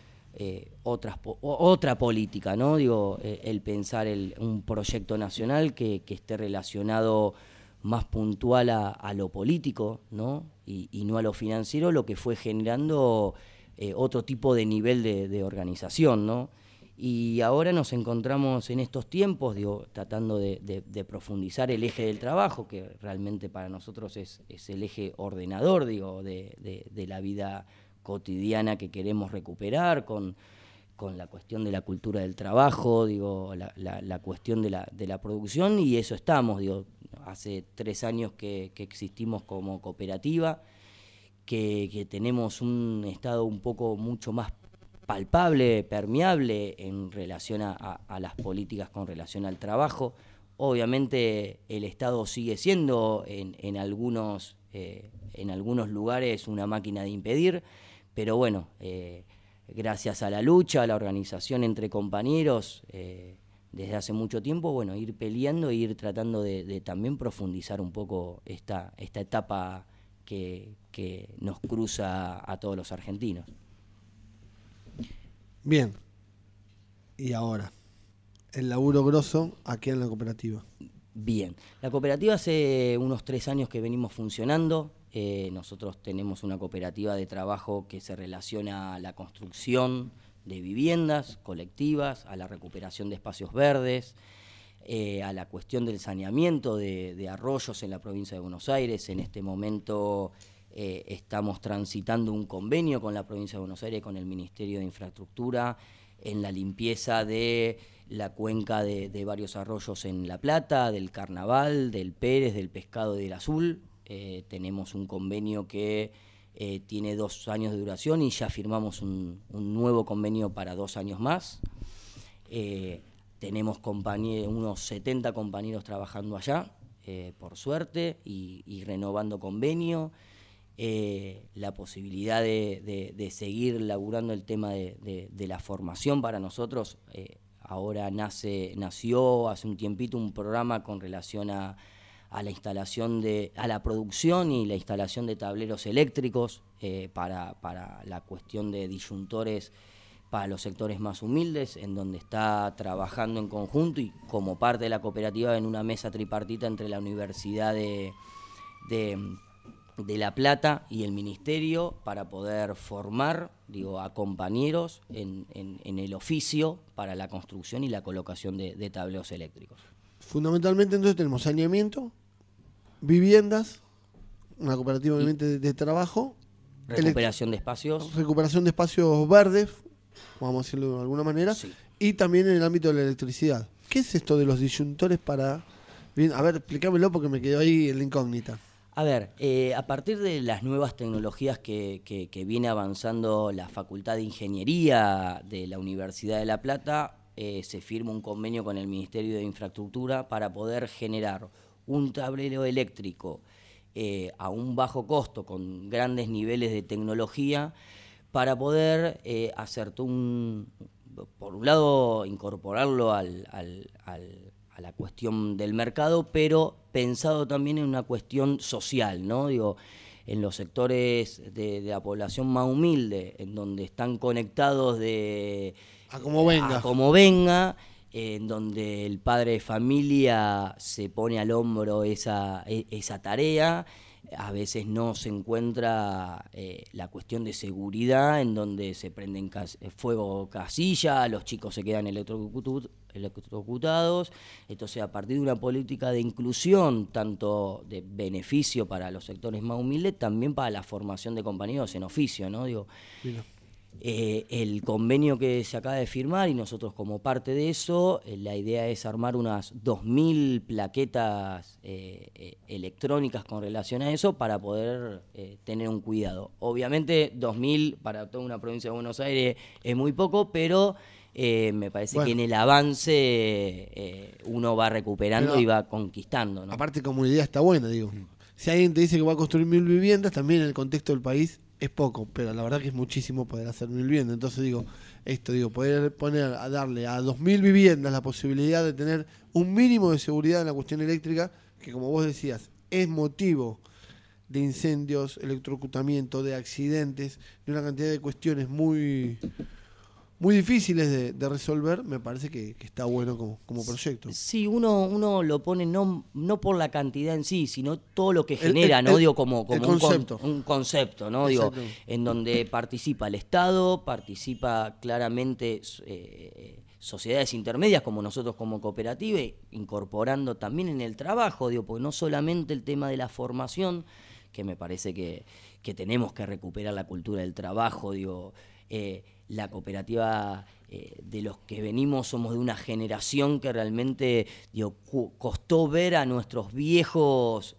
otra política, ¿no? El pensar un proyecto nacional que esté relacionado más puntual a lo político, ¿no? Y no a lo financiero, lo que fue generando otro tipo de nivel de organización, ¿no? Y ahora nos encontramos en estos tiempos, tratando de profundizar el eje del trabajo, que realmente para nosotros es el eje ordenador, de la vida cotidiana que queremos recuperar, con con la cuestión de la cultura del trabajo, digo, la cuestión de la producción, y eso estamos, digo, hace 3 años que existimos como cooperativa, que tenemos un estado un poco mucho más palpable, permeable en relación a las políticas con relación al trabajo. Obviamente el Estado sigue siendo en algunos lugares una máquina de impedir, pero bueno, gracias a la lucha, a la organización entre compañeros, desde hace mucho tiempo, bueno, ir peleando e ir tratando de también profundizar un poco esta etapa que nos cruza a todos los argentinos. Bien. Y ahora, el laburo grosso aquí en la cooperativa. Bien. La cooperativa hace unos 3 años que venimos funcionando. Nosotros tenemos una cooperativa de trabajo que se relaciona a la construcción de viviendas colectivas, a la recuperación de espacios verdes, a la cuestión del saneamiento de arroyos en la provincia de Buenos Aires. En este momento estamos transitando un convenio con la provincia de Buenos Aires, con el Ministerio de Infraestructura, en la limpieza de la cuenca de varios arroyos en La Plata, del Carnaval, del Pérez, del Pescado y del Azul. Tenemos un convenio que tiene 2 años de duración y ya firmamos un nuevo convenio para 2 años más. Tenemos unos 70 compañeros trabajando allá, por suerte, y renovando convenio. La posibilidad de seguir laburando el tema de la formación para nosotros. Ahora nació hace un tiempito un programa con relación a la instalación a la producción y la instalación de tableros eléctricos para la cuestión de disyuntores para los sectores más humildes, en donde está trabajando en conjunto y como parte de la cooperativa en una mesa tripartita entre la Universidad de La Plata y el Ministerio para poder formar, a compañeros en el oficio para la construcción y la colocación de tableros eléctricos. Fundamentalmente entonces tenemos saneamiento, viviendas, una cooperativa obviamente de trabajo, recuperación de espacios verdes, vamos a decirlo de alguna manera, sí. Y también en el ámbito de la electricidad. ¿Qué es esto de los disyuntores para...? Bien, a ver, explícamelo porque me quedó ahí en la incógnita. A ver, a partir de las nuevas tecnologías que viene avanzando la Facultad de Ingeniería de la Universidad de La Plata, se firma un convenio con el Ministerio de Infraestructura para poder generar un tablero eléctrico a un bajo costo, con grandes niveles de tecnología, para poder hacer por un lado, incorporarlo a la cuestión del mercado, pero pensado también en una cuestión social, ¿no? En los sectores de la población más humilde, en donde están conectados a como venga, en donde el padre de familia se pone al hombro esa tarea. A veces no se encuentra la cuestión de seguridad, en donde se prenden fuego casilla, los chicos se quedan electrocutados. Entonces, a partir de una política de inclusión, tanto de beneficio para los sectores más humildes, también para la formación de compañeros en oficio, ¿no? El convenio que se acaba de firmar, y nosotros como parte de eso, la idea es armar unas 2.000 plaquetas electrónicas con relación a eso para poder tener un cuidado. Obviamente 2.000 para toda una provincia de Buenos Aires es muy poco, pero me parece que en el avance uno va recuperando y va conquistando, ¿no? Aparte, como idea está buena, Si alguien te dice que va a construir 1.000 viviendas, también en el contexto del país es poco, pero la verdad que es muchísimo poder hacer 1.000 viviendas. Entonces poder darle a 2.000 viviendas la posibilidad de tener un mínimo de seguridad en la cuestión eléctrica, que como vos decías, es motivo de incendios, electrocutamiento, de accidentes, de una cantidad de cuestiones muy difíciles de resolver. Me parece que está bueno como proyecto. Sí, uno lo pone no por la cantidad en sí, sino todo lo que genera, ¿no? Como un concepto, ¿no? En donde participa el Estado, participa claramente sociedades intermedias como nosotros como cooperativa, incorporando también en el trabajo, porque no solamente el tema de la formación, que me parece que tenemos que recuperar la cultura del trabajo, la cooperativa de los que venimos somos de una generación que realmente costó ver a nuestros viejos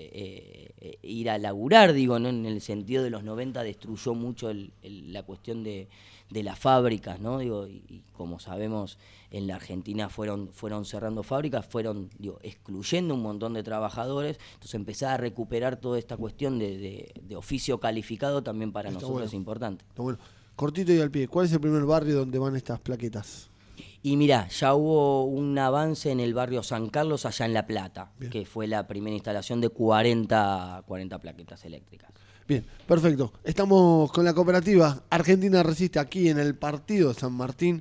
ir a laburar, ¿no? En el sentido de los 90 destruyó mucho la cuestión de las fábricas, ¿no? Y como sabemos, en la Argentina fueron cerrando fábricas, fueron excluyendo un montón de trabajadores, entonces empezar a recuperar toda esta cuestión de oficio calificado también para nosotros es importante. Está bueno. Cortito y al pie, ¿cuál es el primer barrio donde van estas plaquetas? Y mirá, ya hubo un avance en el barrio San Carlos, allá en La Plata, que fue la primera instalación de 40 plaquetas eléctricas. Bien, perfecto. Estamos con la cooperativa Argentina Resiste aquí en el partido de San Martín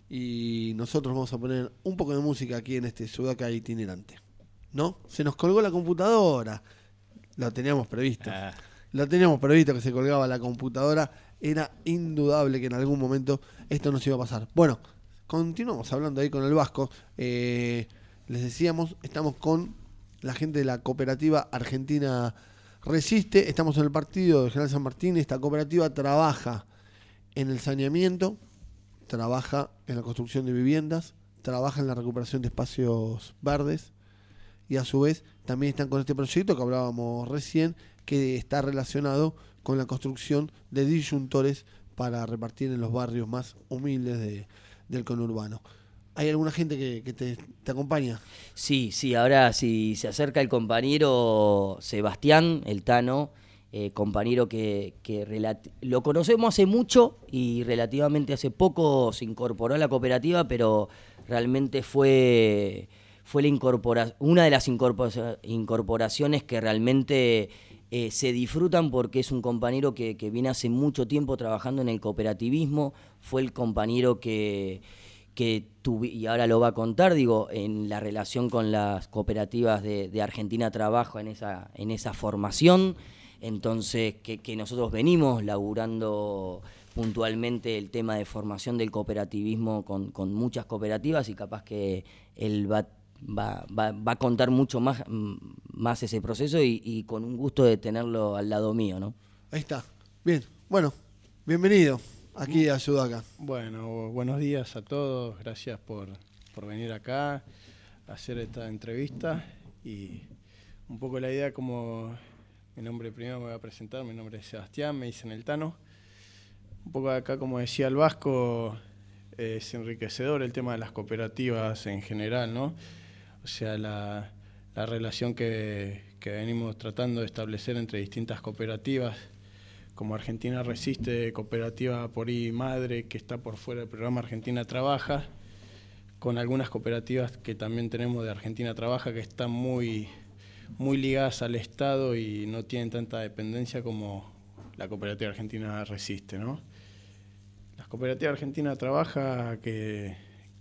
y nosotros vamos a poner un poco de música aquí en este Sudaca itinerante. ¿No? Se nos colgó la computadora. Lo teníamos previsto. Lo teníamos previsto que se colgaba la computadora. Era indudable que en algún momento esto nos iba a pasar. Bueno, continuamos hablando ahí con el Vasco. Les decíamos, estamos con la gente de la cooperativa Argentina Resiste. Estamos en el partido de General San Martín. Esta cooperativa trabaja en el saneamiento, trabaja en la construcción de viviendas, trabaja en la recuperación de espacios verdes y a su vez también están con este proyecto que hablábamos recién, que está relacionado con la construcción de disyuntores para repartir en los barrios más humildes del conurbano. ¿Hay alguna gente que te acompaña? Sí, ahora si se acerca el compañero Sebastián, el Tano, compañero que lo conocemos hace mucho y relativamente hace poco se incorporó a la cooperativa, pero realmente fue una de las incorporaciones que realmente se disfrutan porque es un compañero que viene hace mucho tiempo trabajando en el cooperativismo, fue el compañero que tuve, y ahora lo va a contar, en la relación con las cooperativas de Argentina Trabajo en esa formación, entonces que nosotros venimos laburando puntualmente el tema de formación del cooperativismo con muchas cooperativas y capaz que él va a contar mucho más ese proceso y con un gusto de tenerlo al lado mío, ¿no? Ahí está. Bien. Bueno, bienvenido aquí a Sudaca. Bueno, buenos días a todos. Gracias por venir acá a hacer esta entrevista. Y un poco la idea, como mi nombre primero me voy a presentar, mi nombre es Sebastián, me dicen el Tano. Un poco acá, como decía el Vasco, es enriquecedor el tema de las cooperativas en general, ¿no? O sea, la relación que venimos tratando de establecer entre distintas cooperativas, como Argentina Resiste, cooperativa por ahí madre, que está por fuera del programa Argentina Trabaja, con algunas cooperativas que también tenemos de Argentina Trabaja que están muy ligadas al Estado y no tienen tanta dependencia como la cooperativa Argentina Resiste, ¿no? La cooperativa Argentina Trabaja que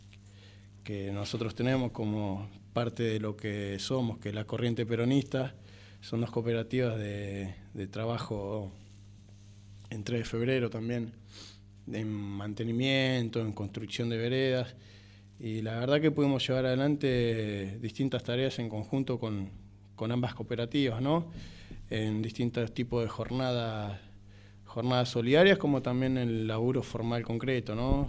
nosotros tenemos como parte de lo que somos, que es la corriente peronista, son dos cooperativas de trabajo en 3 de febrero también, en mantenimiento, en construcción de veredas, y la verdad que pudimos llevar adelante distintas tareas en conjunto con ambas cooperativas, ¿no? En distintos tipos de jornadas solidarias, como también el laburo formal concreto, ¿no?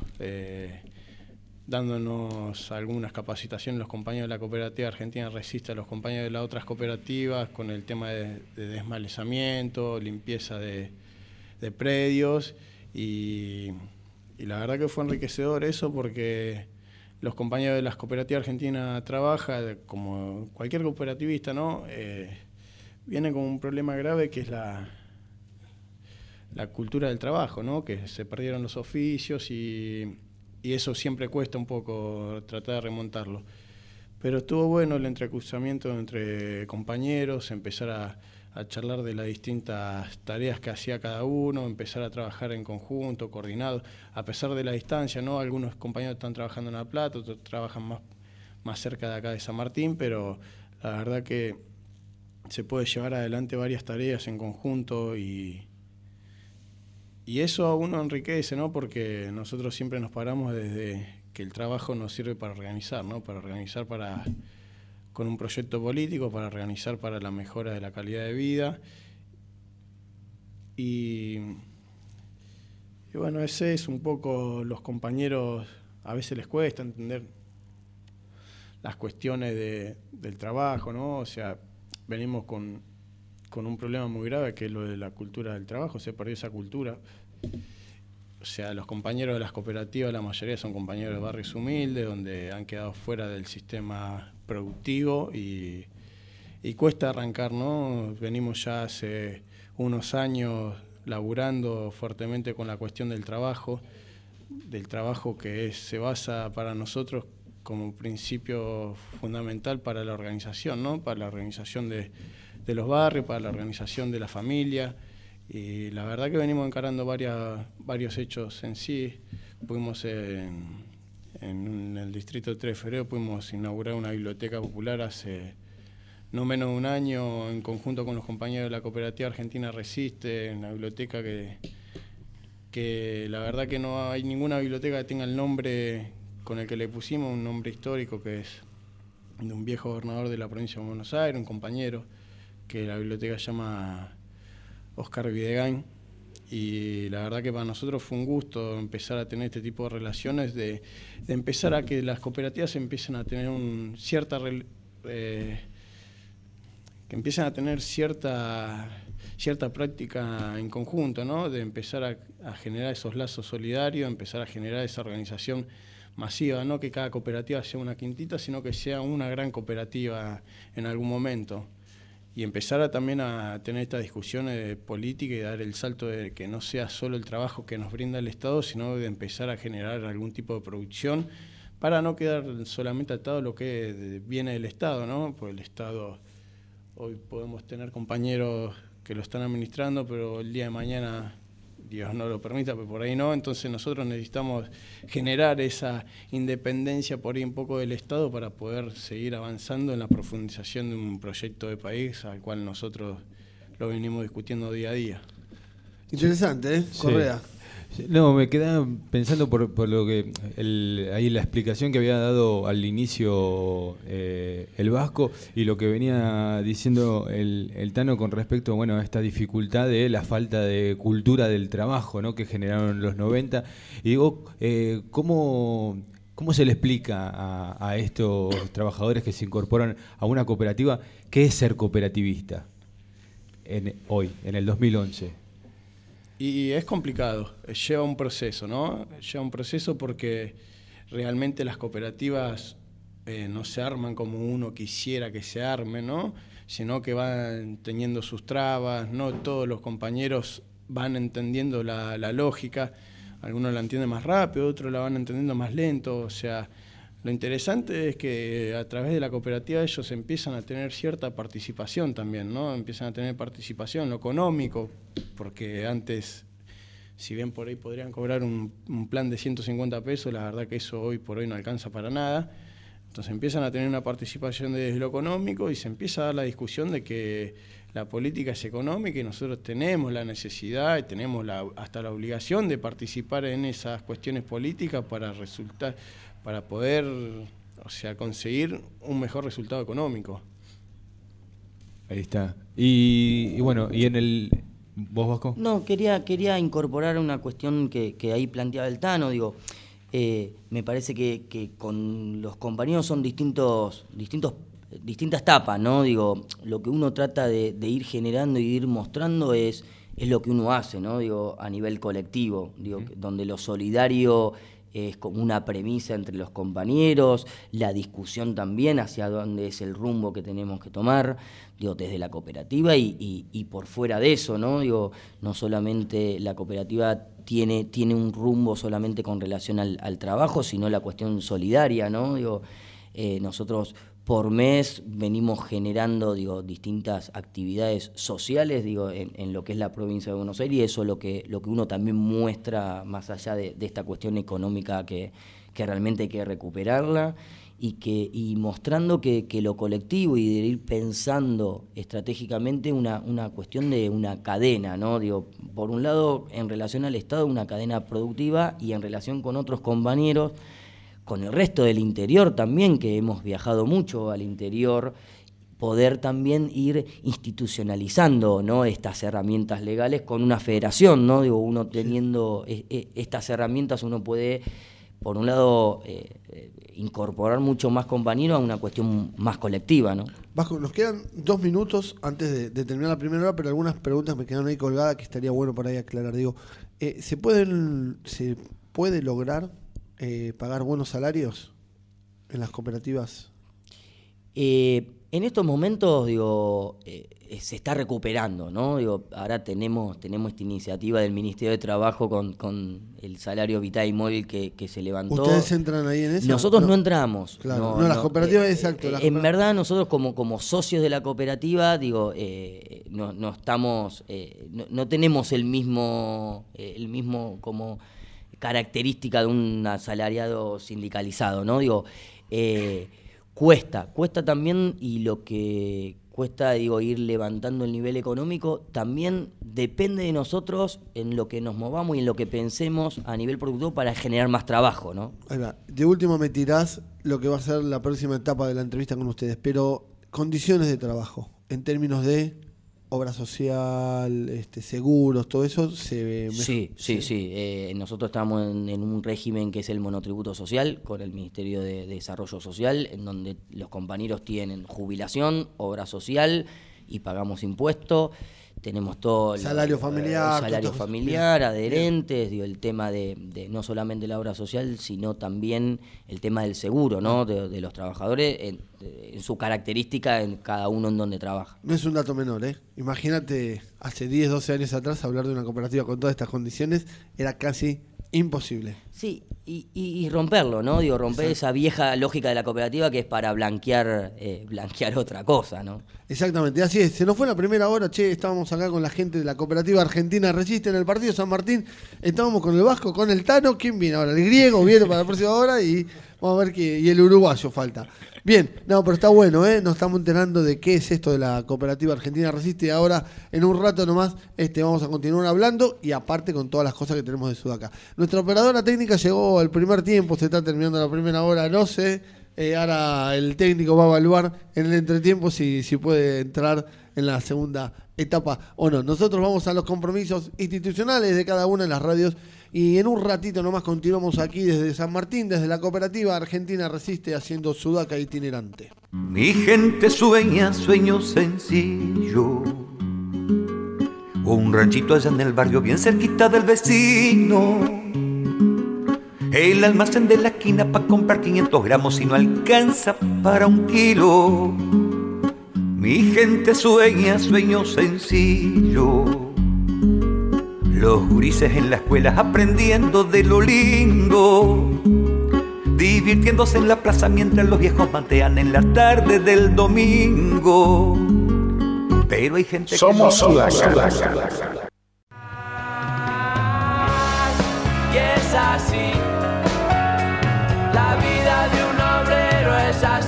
Dándonos algunas capacitaciones los compañeros de la cooperativa Argentina Resiste a los compañeros de las otras cooperativas con el tema de desmalezamiento, limpieza de predios y la verdad que fue enriquecedor eso porque los compañeros de las cooperativas Argentina Trabaja, como cualquier cooperativista, ¿no? Vienen con un problema grave que es la cultura del trabajo, ¿no? Que se perdieron los oficios y eso siempre cuesta un poco tratar de remontarlo. Pero estuvo bueno el entrecruzamiento entre compañeros, empezar a charlar de las distintas tareas que hacía cada uno, empezar a trabajar en conjunto, coordinado, a pesar de la distancia, ¿no? Algunos compañeros están trabajando en La Plata, otros trabajan más cerca de acá de San Martín, pero la verdad que se puede llevar adelante varias tareas en conjunto y eso a uno enriquece, ¿no? Porque nosotros siempre nos paramos desde que el trabajo nos sirve para organizar, ¿no? Para organizar con un proyecto político, para organizar para la mejora de la calidad de vida. Y Y bueno, ese es un poco, los compañeros a veces les cuesta entender las cuestiones del trabajo, ¿no? O sea, venimos con un problema muy grave que es lo de la cultura del trabajo, se perdió esa cultura. O sea, los compañeros de las cooperativas, la mayoría son compañeros de barrios humildes, donde han quedado fuera del sistema productivo y cuesta arrancar, ¿no? Venimos ya hace unos años laburando fuertemente con la cuestión del trabajo que se basa para nosotros como principio fundamental para la organización, ¿no? Para la organización de los barrios, para la organización de la familia. Y la verdad que venimos encarando varios hechos en sí. Pudimos en el distrito de 3 de febrero pudimos inaugurar una biblioteca popular hace no menos de un año en conjunto con los compañeros de la cooperativa Argentina Resiste, una biblioteca que la verdad que no hay ninguna biblioteca que tenga el nombre con el que le pusimos, un nombre histórico que es de un viejo gobernador de la provincia de Buenos Aires, un compañero que la biblioteca se llama Oscar Videgain, y la verdad que para nosotros fue un gusto empezar a tener este tipo de relaciones, de empezar a que las cooperativas empiecen a tener cierta práctica en conjunto, ¿no? De empezar a generar esos lazos solidarios, empezar a generar esa organización masiva, no que cada cooperativa sea una quintita, sino que sea una gran cooperativa en algún momento. Y empezar también a tener estas discusiones de política y dar el salto de que no sea solo el trabajo que nos brinda el Estado, sino de empezar a generar algún tipo de producción para no quedar solamente atado a lo que viene del Estado, ¿no? Porque el Estado, hoy podemos tener compañeros que lo están administrando, pero el día de mañana, Dios no lo permita, pero por ahí no. Entonces nosotros necesitamos generar esa independencia por ahí un poco del Estado para poder seguir avanzando en la profundización de un proyecto de país al cual nosotros lo venimos discutiendo día a día. Interesante, ¿eh? Correa. Sí. No, me quedaba pensando por lo que ahí la explicación que había dado al inicio el Vasco y lo que venía diciendo el Tano con respecto, bueno, a esta dificultad de la falta de cultura del trabajo, ¿no? Que generaron los 90. Y digo, ¿cómo se le explica a estos trabajadores que se incorporan a una cooperativa qué es ser cooperativista hoy, en el 2011? Y es complicado, lleva un proceso, ¿no? Lleva un proceso porque realmente las cooperativas no se arman como uno quisiera que se armen, ¿no? Sino que van teniendo sus trabas, no todos los compañeros van entendiendo la lógica, algunos la entienden más rápido, otros la van entendiendo más lento, o sea, lo interesante es que a través de la cooperativa ellos empiezan a tener cierta participación también, ¿no? Empiezan a tener participación en lo económico, porque antes, si bien por ahí podrían cobrar un plan de 150 pesos, la verdad que eso hoy por hoy no alcanza para nada. Entonces empiezan a tener una participación desde lo económico y se empieza a dar la discusión de que la política es económica y nosotros tenemos la necesidad y tenemos hasta la obligación de participar en esas cuestiones políticas para poder, o sea, conseguir un mejor resultado económico. Ahí está. Y bueno, y en el... ¿Vos, Vasco? No, quería incorporar una cuestión que ahí planteaba el Tano, digo, me parece que con los compañeros son distintas tapas, ¿no? Digo, lo que uno trata de ir generando y de ir mostrando es lo que uno hace, ¿no? Digo, a nivel colectivo, digo, donde lo solidario es como una premisa entre los compañeros, la discusión también hacia dónde es el rumbo que tenemos que tomar, digo, desde la cooperativa y por fuera de eso, ¿no? Digo, no solamente la cooperativa tiene un rumbo solamente con relación al trabajo, sino la cuestión solidaria, ¿no? Digo, nosotros por mes venimos generando, digo, distintas actividades sociales, digo, en lo que es la provincia de Buenos Aires, y eso es lo que uno también muestra más allá de esta cuestión económica que realmente hay que recuperarla y mostrando que lo colectivo y de ir pensando estratégicamente una cuestión de una cadena, ¿no? Digo, por un lado, en relación al Estado, una cadena productiva y en relación con otros compañeros, con el resto del interior también, que hemos viajado mucho al interior, poder también ir institucionalizando, ¿no?, estas herramientas legales con una federación, ¿no? Digo, uno teniendo estas herramientas, uno puede, por un lado, incorporar mucho más compañeros a una cuestión más colectiva, ¿no? Vasco, nos quedan 2 minutos antes de terminar la primera hora, pero algunas preguntas me quedaron ahí colgadas que estaría bueno por ahí aclarar. Digo, ¿se puede lograr pagar buenos salarios en las cooperativas? En estos momentos, digo, se está recuperando, ¿no? Digo, ahora tenemos esta iniciativa del Ministerio de Trabajo con el salario Vitae Móvil que se levantó. ¿Ustedes entran ahí en eso? Nosotros no entramos. Claro, no, las cooperativas, exacto. En verdad, nosotros como socios de la cooperativa, digo, no estamos, no tenemos el mismo como característica de un asalariado sindicalizado, ¿no? Digo, cuesta también, y lo que cuesta, digo, ir levantando el nivel económico, también depende de nosotros en lo que nos movamos y en lo que pensemos a nivel productivo para generar más trabajo, ¿no? Ahí va. De último me tirás lo que va a ser la próxima etapa de la entrevista con ustedes, pero condiciones de trabajo, en términos de obra social, seguros, todo eso se ve mejor. Sí. Nosotros estamos en un régimen que es el monotributo social con el Ministerio de Desarrollo Social, en donde los compañeros tienen jubilación, obra social y pagamos impuestos. Tenemos todo salario familiar, adherentes, digo, el tema de no solamente la obra social, sino también el tema del seguro, ¿no? De los trabajadores en su característica en cada uno en donde trabaja. No es un dato menor, ¿eh? Imagínate, hace 10, 12 años atrás hablar de una cooperativa con todas estas condiciones era casi imposible. Sí, y romperlo, ¿no? Digo, romper esa vieja lógica de la cooperativa que es para blanquear otra cosa, ¿no? Exactamente, así es. Se nos fue la primera hora, estábamos acá con la gente de la cooperativa Argentina Resiste en el partido San Martín. Estábamos con el Vasco, con el Tano. ¿Quién viene ahora? El griego viene para la próxima hora y vamos a ver y el uruguayo falta. Bien, no, pero está bueno, ¿eh? Nos estamos enterando de qué es esto de la cooperativa Argentina Resiste. Ahora, en un rato nomás, vamos a continuar hablando y aparte con todas las cosas que tenemos de Sudaca. Nuestra operadora técnica llegó al primer tiempo, se está terminando la primera hora, no sé. Ahora el técnico va a evaluar en el entretiempo si puede entrar en la segunda etapa o no. Nosotros vamos a los compromisos institucionales de cada una de las radios y en un ratito nomás continuamos aquí desde San Martín, desde la cooperativa Argentina Resiste, haciendo Sudaca itinerante. Mi gente sueña sueños sencillos, un ranchito allá en el barrio bien cerquita del vecino, el almacén de la esquina para comprar 500 gramos y no alcanza para 1 kilo. Mi gente sueña sueños sencillos, los gurises en la escuela aprendiendo de lo lindo, divirtiéndose en la plaza mientras los viejos mantean en la tarde del domingo. Pero hay gente Somos que Sudaca. Y es así, la vida de un obrero es así,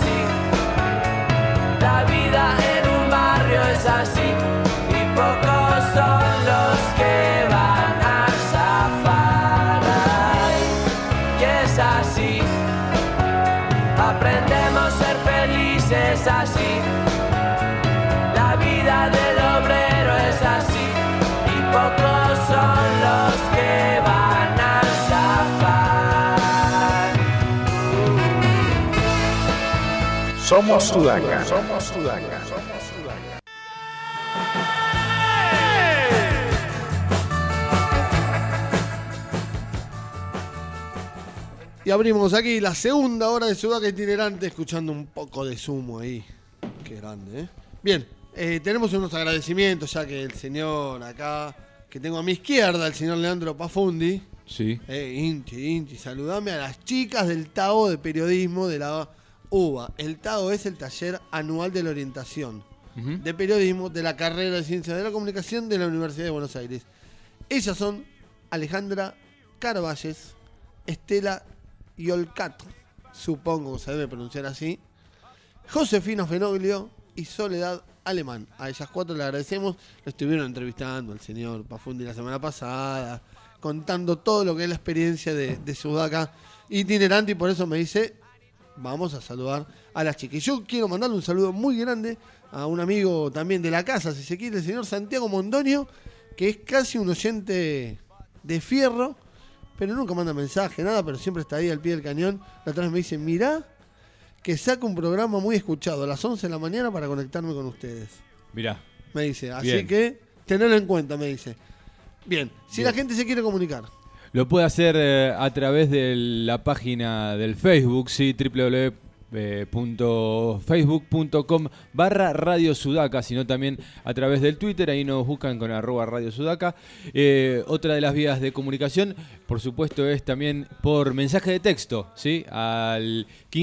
la vida en un barrio es así, y pocos son los que van a zafar. Ay, y es así, aprendemos a ser felices así, la vida del obrero es así, y pocos son los que van a zafar. Somos Sudaca. Y abrimos aquí la segunda hora de Sudaca itinerante, escuchando un poco de Sumo ahí. Qué grande, ¿eh? Bien, tenemos unos agradecimientos ya que el señor acá, que tengo a mi izquierda, el señor Leandro Pafundi. Sí. Inchi, saludame a las chicas del TAO de periodismo de la UBA. El TAO es el taller anual de la orientación de periodismo de la carrera de Ciencias de la Comunicación de la Universidad de Buenos Aires. Ellas son Alejandra Carvalles, Estela Yolcat, supongo que se debe pronunciar así, Josefina Fenoglio y Soledad Alemán. A ellas 4 le agradecemos. Lo estuvieron entrevistando al señor Pafundi la semana pasada, contando todo lo que es la experiencia de Sudaca itinerante, y por eso me dice, vamos a saludar a las chicas. Y yo quiero mandarle un saludo muy grande a un amigo también de la casa, si se quiere, el señor Santiago Mondonio, que es casi un oyente de fierro, pero nunca manda mensaje, nada, pero siempre está ahí al pie del cañón. La otra vez me dice, mirá, que saca un programa muy escuchado a las 11 de la mañana para conectarme con ustedes. Mirá. Me dice, así Bien. que tenerlo en cuenta, me dice. Bien, si la gente se quiere comunicar. Lo puede hacer a través de la página del Facebook, sí, www.facebook.com/Radio Sudaca, sino también a través del Twitter, ahí nos buscan con @Radio Sudaca. Otra de las vías de comunicación, por supuesto, es también por mensaje de texto, ¿sí? Al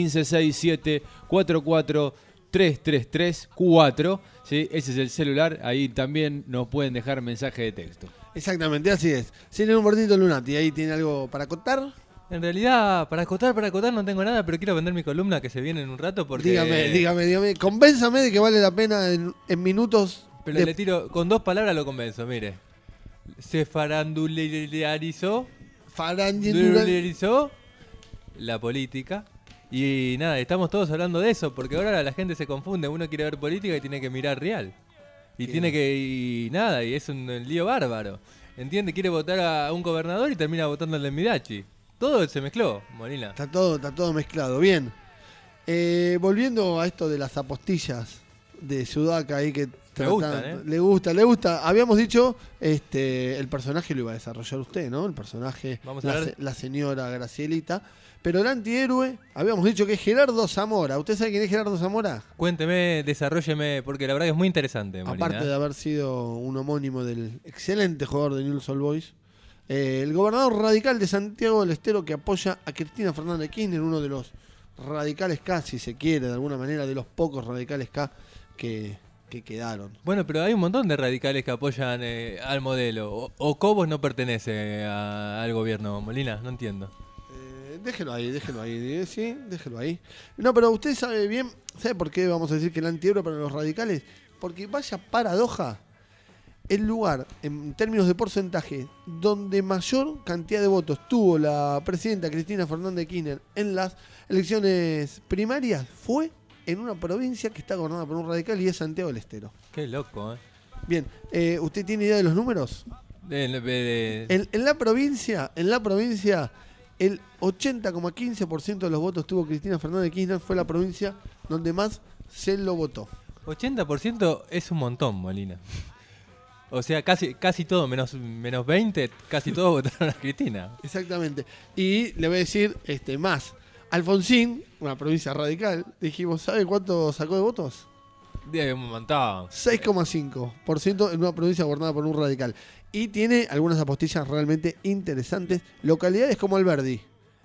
1567-44-3334, ¿sí? Ese es el celular, ahí también nos pueden dejar mensaje de texto. Exactamente, así es. Señor Humbertito Lunati, ¿ahí tiene algo para contar? En realidad, para acotar no tengo nada, pero quiero vender mi columna que se viene en un rato porque... Dígame. Convénzame de que vale la pena en minutos. Pero le tiro, con 2 palabras lo convenzo, mire. Se farandularizó la política. Y nada, estamos todos hablando de eso, porque ahora la gente se confunde. Uno quiere ver política y tiene que mirar real. Y tiene que... Y nada, y es un lío bárbaro. ¿Entiende? Quiere votar a un gobernador y termina votando al de Midachi. Todo se mezcló, Molina. Está todo mezclado. Bien. Volviendo a esto de las apostillas de Sudaca ahí que le gusta. Habíamos dicho, el personaje lo iba a desarrollar usted, ¿no? El personaje, la señora Gracielita. Pero el antihéroe, habíamos dicho que es Gerardo Zamora. ¿Usted sabe quién es Gerardo Zamora? Cuénteme, desarrólleme, porque la verdad que es muy interesante, Molina. Aparte de haber sido un homónimo del excelente jugador de Newell's Old Boys. El gobernador radical de Santiago del Estero que apoya a Cristina Fernández de Kirchner, uno de los radicales K, si se quiere, de alguna manera, de los pocos radicales K que quedaron. Bueno, pero hay un montón de radicales que apoyan al modelo. ¿O Cobos no pertenece al gobierno, Molina? No entiendo. Déjelo ahí, sí, déjelo ahí. No, pero usted sabe bien, ¿sabe por qué vamos a decir que el antihéroe para los radicales? Porque vaya paradoja, el lugar, en términos de porcentaje, donde mayor cantidad de votos tuvo la presidenta Cristina Fernández de Kirchner en las elecciones primarias fue en una provincia que está gobernada por un radical y es Santiago del Estero. Qué loco, ¿eh? Bien, ¿usted tiene idea de los números? En la provincia, el 80,15% de los votos tuvo Cristina Fernández de Kirchner, fue la provincia donde más se lo votó. 80% es un montón, Molina. O sea, casi todo, menos 20, casi todos votaron a Cristina. Exactamente. Y le voy a decir más. Alfonsín, una provincia radical, dijimos, ¿sabe cuánto sacó de votos? Un montón. 6,5% en una provincia gobernada por un radical. Y tiene algunas apostillas realmente interesantes. Localidades como Alberdi,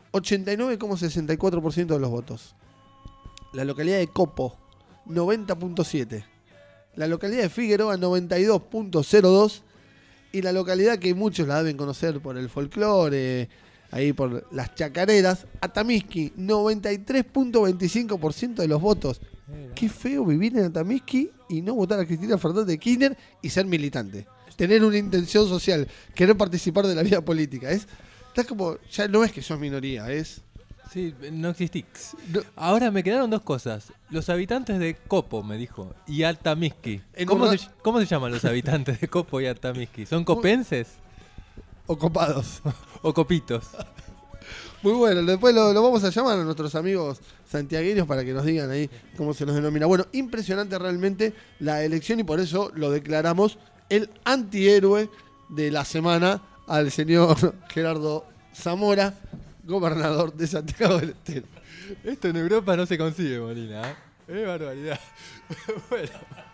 89,64% de los votos. La localidad de Copo, 90,7%. La localidad de Figueroa, 92,02%. Y la localidad que muchos la deben conocer por el folclore, ahí por las chacareras, Atamisqui, 93,25% de los votos. Qué feo vivir en Atamisqui y no votar a Cristina Fernández de Kirchner y ser militante. Tener una intención social, querer participar de la vida política. Estás como, ya no es que sos minoría, es... Sí, no existís. No. Ahora me quedaron 2 cosas. Los habitantes de Copo, me dijo, y Atamisqui. ¿Cómo se llaman los habitantes de Copo y Atamisqui? ¿Son copenses? O copados. O copitos. Muy bueno, después lo vamos a llamar a nuestros amigos santiagueños para que nos digan ahí cómo se los denomina. Bueno, impresionante realmente la elección y por eso lo declaramos el antihéroe de la semana al señor Gerardo Zamora, gobernador de Santiago del Estero. Esto en Europa no se consigue, Molina, ¿eh? Es barbaridad. Bueno.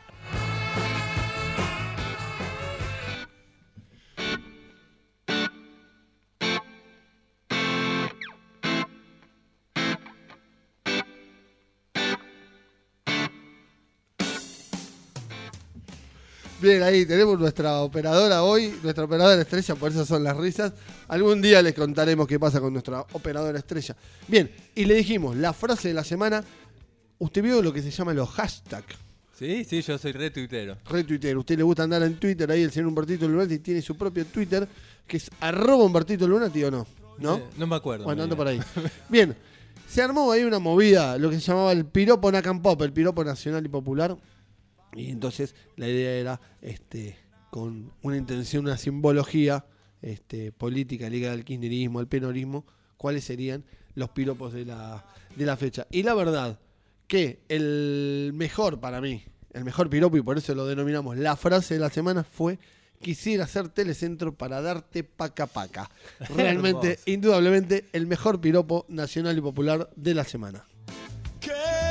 Bien, ahí tenemos nuestra operadora hoy, nuestra operadora estrella, por eso son las risas. Algún día les contaremos qué pasa con nuestra operadora estrella. Bien, y le dijimos, la frase de la semana, usted vio lo que se llama los hashtags. Sí, yo soy retuitero. Retuitero, usted le gusta andar en Twitter, ahí el señor Humbertito Lunati tiene su propio Twitter, que es @HumbertitoLunati, ¿o no? ¿No? No me acuerdo. Bueno, ando por ahí. Bien, se armó ahí una movida, lo que se llamaba el piropo Nacan Pop, el piropo nacional y popular. Y entonces la idea era, con una intención, una simbología política ligada al kirchnerismo, al penorismo, cuáles serían los piropos de la fecha. Y la verdad que el mejor para mí, el mejor piropo, y por eso lo denominamos la frase de la semana, fue: quisiera ser Telecentro para darte paca paca. Realmente, indudablemente, el mejor piropo nacional y popular de la semana. ¿Qué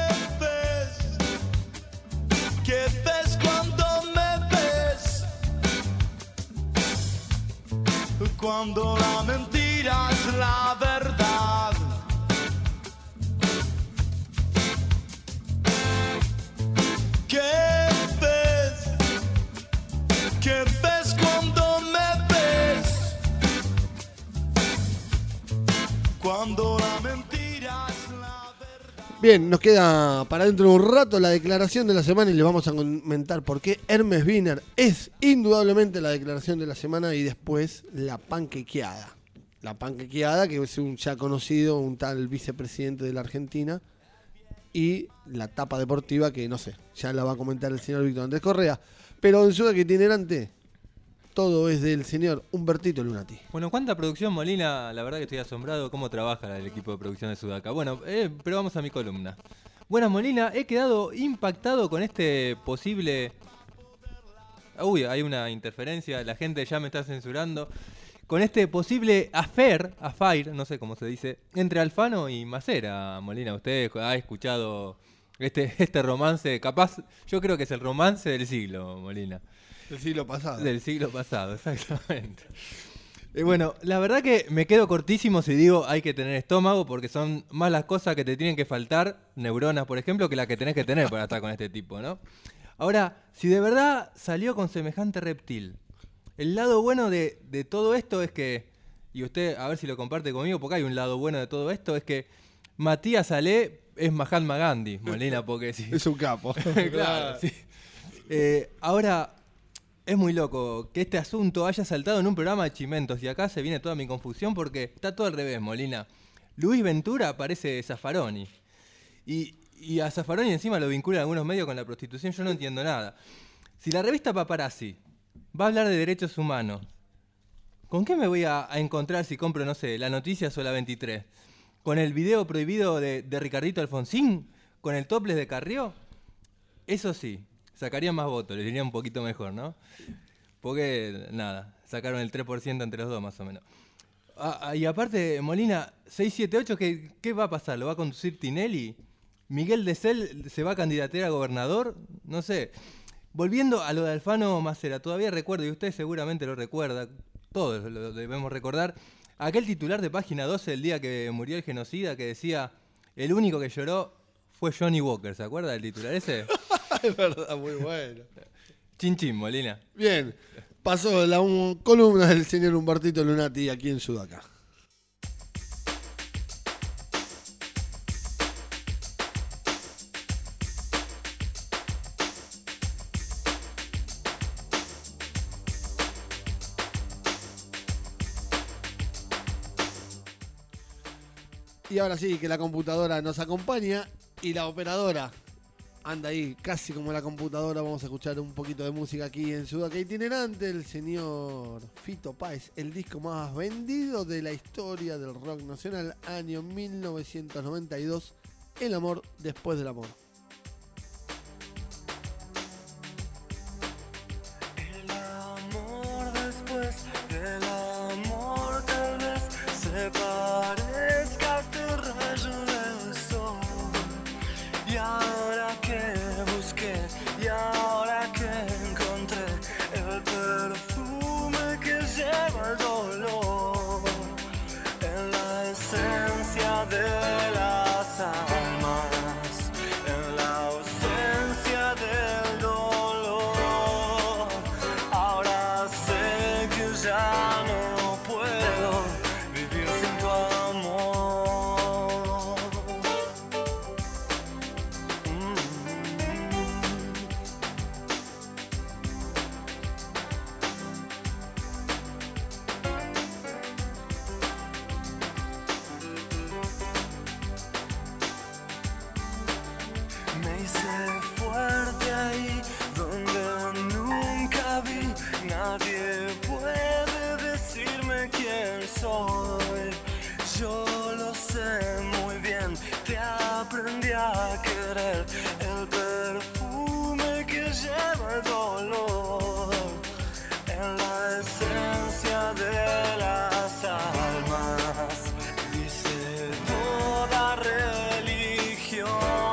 ves cuando me ves? Cuando la mentira es la verdad. ¿Qué ves cuando me ves? Cuando la mentira es la verdad. Bien, nos queda para dentro de un rato la declaración de la semana y les vamos a comentar por qué Hermes Wiener es indudablemente la declaración de la semana, y después la panquequeada. La panquequeada, que es un ya conocido, un tal vicepresidente de la Argentina, y la tapa deportiva que no sé, ya la va a comentar el señor Víctor Andrés Correa. Pero en Sudaca Itinerante, todo es del señor Humbertito Lunati. Bueno, ¿cuánta producción, Molina? La verdad que estoy asombrado cómo trabaja el equipo de producción de Sudaca. Bueno, pero vamos a mi columna. Buenas, Molina, he quedado impactado con este posible... Uy, hay una interferencia, la gente ya me está censurando. Con este posible affair, no sé cómo se dice, entre Alfano y Macera. Molina, usted ha escuchado este romance, capaz, yo creo que es el romance del siglo, Molina. Del siglo pasado. Del siglo pasado, exactamente. Bueno, la verdad que me quedo cortísimo si digo hay que tener estómago, porque son más las cosas que te tienen que faltar, neuronas por ejemplo, que las que tenés que tener para estar con este tipo, ¿no? Ahora, si de verdad salió con semejante reptil, el lado bueno de todo esto es que, y usted a ver si lo comparte conmigo, porque hay un lado bueno de todo esto, es que Matías Ale es Mahatma Gandhi, Molina, porque sí. Es un capo. Claro, sí. Ahora, es muy loco que este asunto haya saltado en un programa de Chimentos, y acá se viene toda mi confusión porque está todo al revés, Molina. Luis Ventura parece Zaffaroni. Y a Zaffaroni encima lo vinculan algunos medios con la prostitución, yo no entiendo nada. Si la revista Paparazzi va a hablar de derechos humanos, ¿con qué me voy a encontrar si compro, no sé, La Noticias o La 23? ¿Con el video prohibido de Ricardito Alfonsín? ¿Con el topless de Carrió? Eso sí, sacaría más votos, les diría un poquito mejor, ¿no? Porque, nada, sacaron el 3% entre los dos más o menos. Y aparte, Molina, 678, ¿qué va a pasar? ¿Lo va a conducir Tinelli? ¿Miguel Desel se va a candidatear a gobernador? No sé. Volviendo a lo de Alfano Macera, todavía recuerdo, y usted seguramente lo recuerda, todos lo debemos recordar, aquel titular de Página 12 el día que murió el genocida que decía: el único que lloró fue Johnny Walker. ¿Se acuerda del titular ese? Es verdad, muy bueno. Chin chin, Molina. Bien, pasó la columna del señor Humbertito Lunati aquí en Sudaca. Y ahora sí, que la computadora nos acompaña y la operadora anda ahí casi como la computadora. Vamos a escuchar un poquito de música aquí en Sudaca Itinerante. El señor Fito Páez, el disco más vendido de la historia del rock nacional, año 1992, El amor después del amor. El amor después del amor tal vez se parezca a este rayo del sol. Y ahora que busqué, y ahora que encontré el perfume que lleva el dolor, en la esencia de las almas, en Nadie puede decirme quién soy. Yo lo sé muy bien, te aprendí a querer. El perfume que lleva el dolor en la esencia de las almas. Dice toda religión,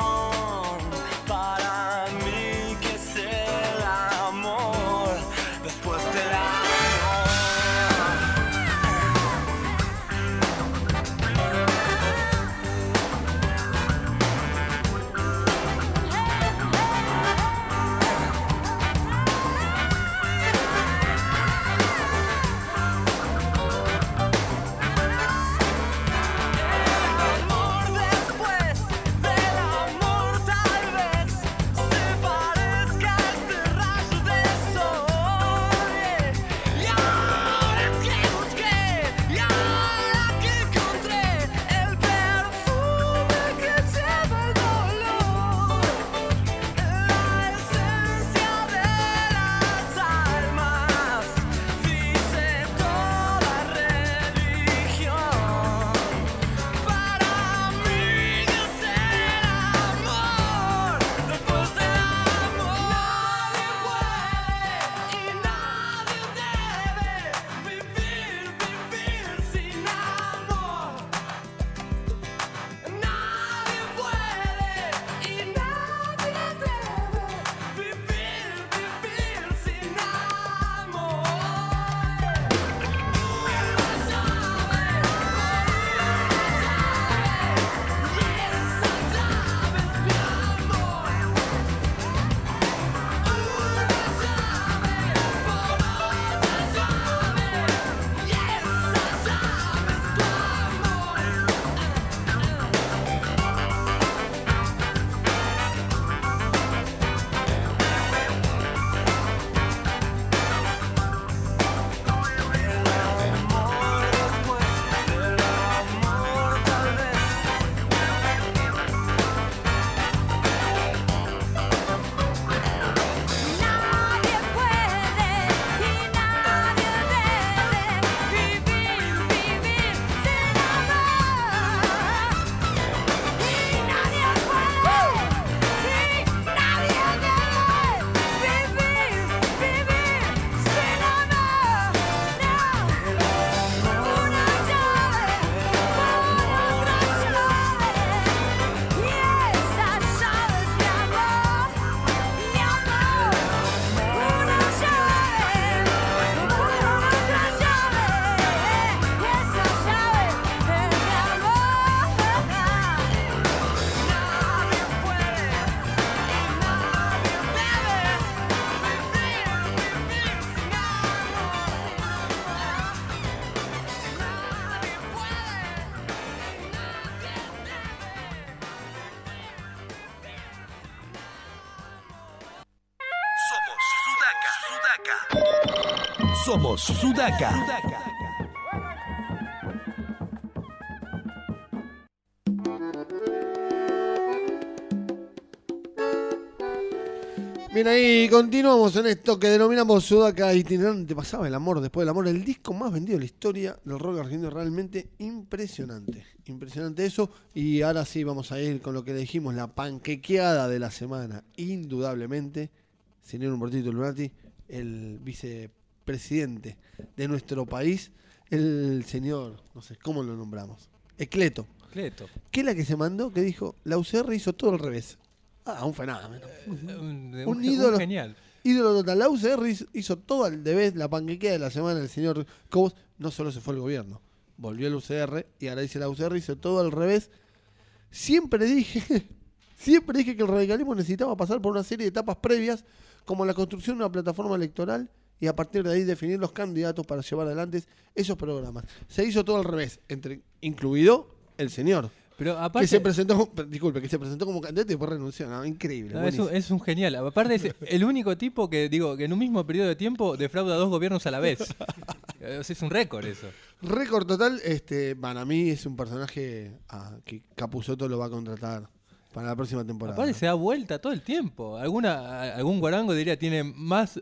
para mí que es el amor después del amor. Somos Sudaca. Bien, ahí continuamos en esto que denominamos Sudaca itinerante. Pasaba el amor después del amor, el disco más vendido de la historia del rock argentino. Realmente impresionante. Impresionante eso. Y ahora sí vamos a ir con lo que le dijimos, la panquequeada de la semana. Indudablemente, señor Humbertito Lunati, el vicepresidente de nuestro país, el señor, no sé cómo lo nombramos, Esqueleto. Que es la que se mandó, que dijo, la UCR hizo todo al revés. Un fenómeno. Un ídolo. Genial. Ídolo total. La UCR hizo todo al revés, la panquequea de la semana del señor Cobos. No solo se fue el gobierno, volvió el UCR y ahora dice la UCR hizo todo al revés. Siempre dije que el radicalismo necesitaba pasar por una serie de etapas previas, como la construcción de una plataforma electoral y a partir de ahí definir los candidatos para llevar adelante esos programas. Se hizo todo al revés, incluido el señor. Pero aparte, que se presentó como candidato y después renunció. No, increíble. No, es un genial. Aparte es el único tipo que en un mismo periodo de tiempo defrauda 2 gobiernos a la vez. Es un récord eso. Récord total. Para mí es un personaje que Capusotto lo va a contratar para la próxima temporada. Aparte se da vuelta todo el tiempo. Algún guarango diría tiene más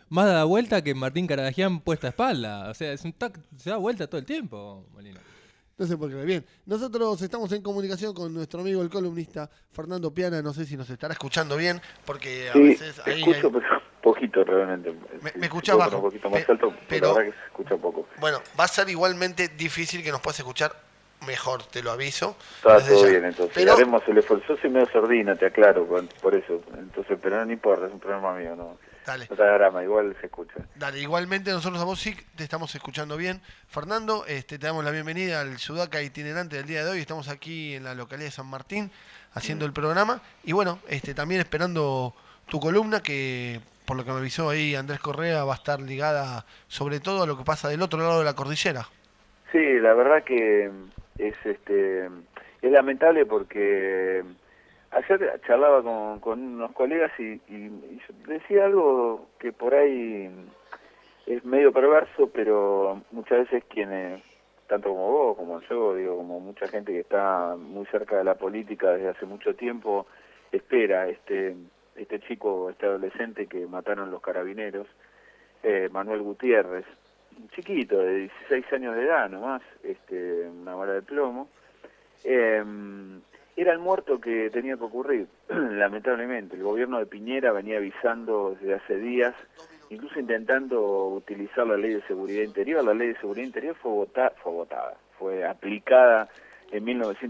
más da vuelta que Martín Caradagian puesta a espalda. O sea, se da vuelta todo el tiempo, Molina. No se puede creer. Bien, nosotros estamos en comunicación con nuestro amigo el columnista Fernando Piana. No sé si nos estará escuchando bien, porque a veces ahí escucho, pero poquito realmente. Me escucha bajo. Un poquito más alto, pero la verdad que se escucha poco. Bueno, va a ser igualmente difícil que nos puedas escuchar mejor, te lo aviso. Está todo bien, entonces. Pero haremos el esfuerzo. Yo soy medio sordina, te aclaro, por eso. Entonces, pero no importa, es un problema mío, no. Dale. No te da drama, igual se escucha. Dale, igualmente nosotros a vos sí te estamos escuchando bien. Fernando, te damos la bienvenida al Sudaca itinerante del día de hoy. Estamos aquí en la localidad de San Martín haciendo el programa. Y bueno, también esperando tu columna que, por lo que me avisó ahí Andrés Correa, va a estar ligada sobre todo a lo que pasa del otro lado de la cordillera. Sí, la verdad que es lamentable porque ayer charlaba con unos colegas y decía algo que por ahí es medio perverso, pero muchas veces quienes, tanto como vos, como yo, digo, como mucha gente que está muy cerca de la política desde hace mucho tiempo, espera este chico, este adolescente que mataron los carabineros, Manuel Gutiérrez, un chiquito de 16 años de edad nomás, una bala de plomo, era el muerto que tenía que ocurrir. Lamentablemente el gobierno de Piñera venía avisando desde hace días, incluso intentando utilizar la ley de seguridad interior. La ley de seguridad interior fue aplicada en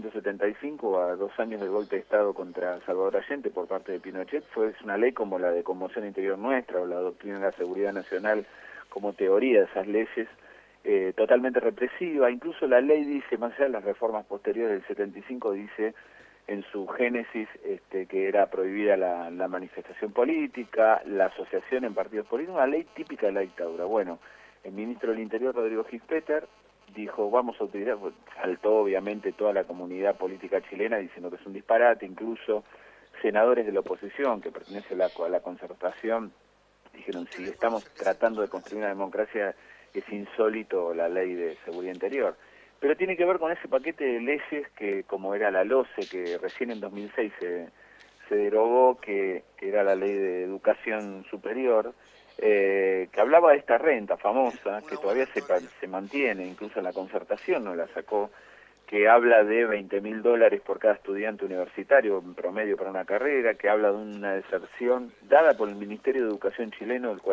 1975 a 2 años del golpe de Estado contra Salvador Allende por parte de Pinochet. Es una ley como la de Conmoción Interior Nuestra o la doctrina de la seguridad nacional como teoría de esas leyes, totalmente represiva. Incluso la ley dice, más allá de las reformas posteriores del 75, dice en su génesis que era prohibida la manifestación política, la asociación en partidos políticos, una ley típica de la dictadura. Bueno, el ministro del Interior, Rodrigo Gispeter, dijo, vamos a utilizar, saltó obviamente toda la comunidad política chilena diciendo que es un disparate, incluso senadores de la oposición que pertenecen a la Concertación dijeron, si estamos tratando de construir una democracia, es insólito la ley de seguridad interior. Pero tiene que ver con ese paquete de leyes que, como era la LOCE, que recién en 2006 se derogó, que era la ley de educación superior, que hablaba de esta renta famosa, que todavía se mantiene, incluso en la Concertación no la sacó, que habla de $20.000 por cada estudiante universitario en promedio para una carrera, que habla de una deserción dada por el Ministerio de Educación chileno del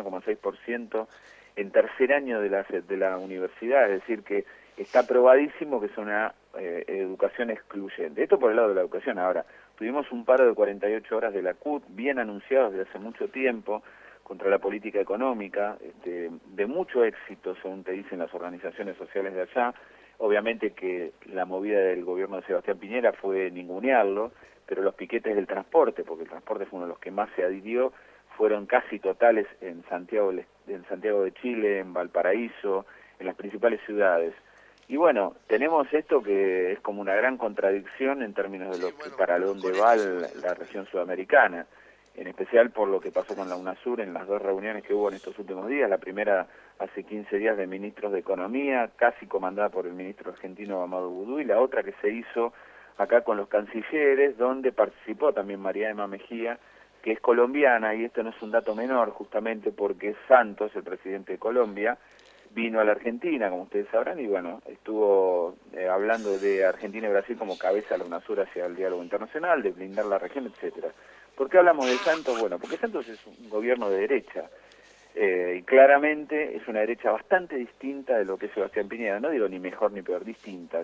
41,6% en tercer año de la universidad, es decir, que está probadísimo que es una educación excluyente. Esto por el lado de la educación. Ahora, tuvimos un paro de 48 horas de la CUT, bien anunciados desde hace mucho tiempo, contra la política económica, de mucho éxito, según te dicen las organizaciones sociales de allá. Obviamente que la movida del gobierno de Sebastián Piñera fue ningunearlo, pero los piquetes del transporte, porque el transporte fue uno de los que más se adhirió, fueron casi totales en Santiago de Chile, en Valparaíso, en las principales ciudades. Y bueno, tenemos esto que es como una gran contradicción en términos de para dónde va la región sudamericana, en especial por lo que pasó con la UNASUR en las 2 reuniones que hubo en estos últimos días. La primera hace 15 días de ministros de Economía, casi comandada por el ministro argentino Amado Vudú, y la otra que se hizo acá con los cancilleres, donde participó también María Emma Mejía, que es colombiana, y esto no es un dato menor, justamente porque Santos, el presidente de Colombia, vino a la Argentina, como ustedes sabrán, y bueno, estuvo hablando de Argentina y Brasil como cabeza de la UNASUR hacia el diálogo internacional, de blindar la región, etcétera. ¿Por qué hablamos de Santos? Bueno, porque Santos es un gobierno de derecha, y claramente es una derecha bastante distinta de lo que es Sebastián Piñera, no digo ni mejor ni peor, distinta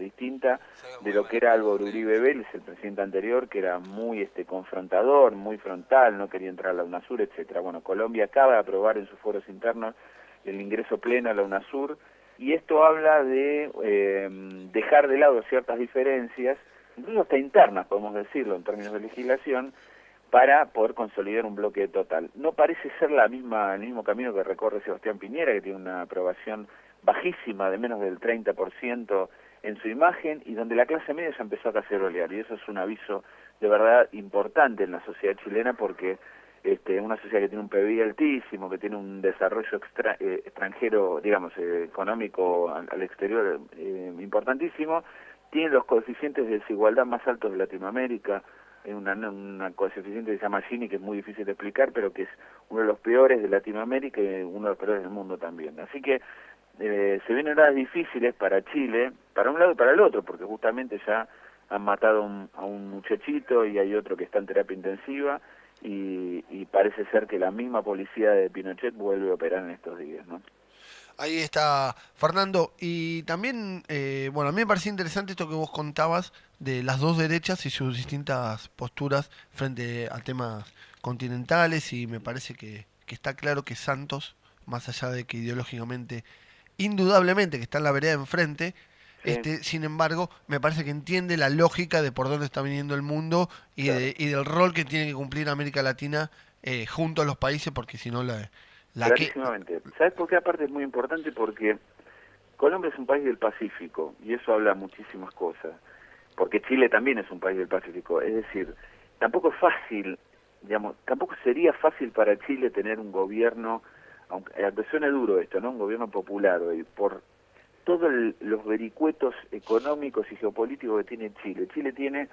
de lo que era Álvaro Uribe Vélez, el presidente anterior, que era muy confrontador, muy frontal, no quería entrar a la UNASUR, etcétera. Bueno, Colombia acaba de aprobar en sus foros internos el ingreso pleno a la UNASUR, y esto habla de dejar de lado ciertas diferencias, incluso hasta internas, podemos decirlo, en términos de legislación, para poder consolidar un bloque total. No parece ser el mismo camino que recorre Sebastián Piñera, que tiene una aprobación bajísima, de menos del 30% en su imagen, y donde la clase media ya empezó a cacerolear, y eso es un aviso de verdad importante en la sociedad chilena, porque una sociedad que tiene un PBI altísimo, que tiene un desarrollo extranjero, digamos, económico al exterior importantísimo, tiene los coeficientes de desigualdad más altos de Latinoamérica, una coeficiente que se llama Gini, que es muy difícil de explicar, pero que es uno de los peores de Latinoamérica y uno de los peores del mundo también. Así que se vienen horas difíciles para Chile, para un lado y para el otro, porque justamente ya han matado a un muchachito y hay otro que está en terapia intensiva y parece ser que la misma policía de Pinochet vuelve a operar en estos días, ¿no? Ahí está, Fernando. Y también, bueno, a mí me parecía interesante esto que vos contabas de las dos derechas y sus distintas posturas frente a temas continentales, y me parece que está claro que Santos, más allá de que ideológicamente, indudablemente que está en la vereda enfrente, sí. Sin embargo, me parece que entiende la lógica de por dónde está viniendo el mundo y, claro, y del rol que tiene que cumplir América Latina junto a los países, porque si no Clarísimamente. ¿Sabes por qué? Aparte es muy importante porque Colombia es un país del Pacífico y eso habla muchísimas cosas, porque Chile también es un país del Pacífico, es decir, tampoco es fácil, digamos, tampoco sería fácil para Chile tener un gobierno, aunque suene duro esto, ¿no? Un gobierno popular, por todos los vericuetos económicos y geopolíticos que tiene Chile. Chile tiene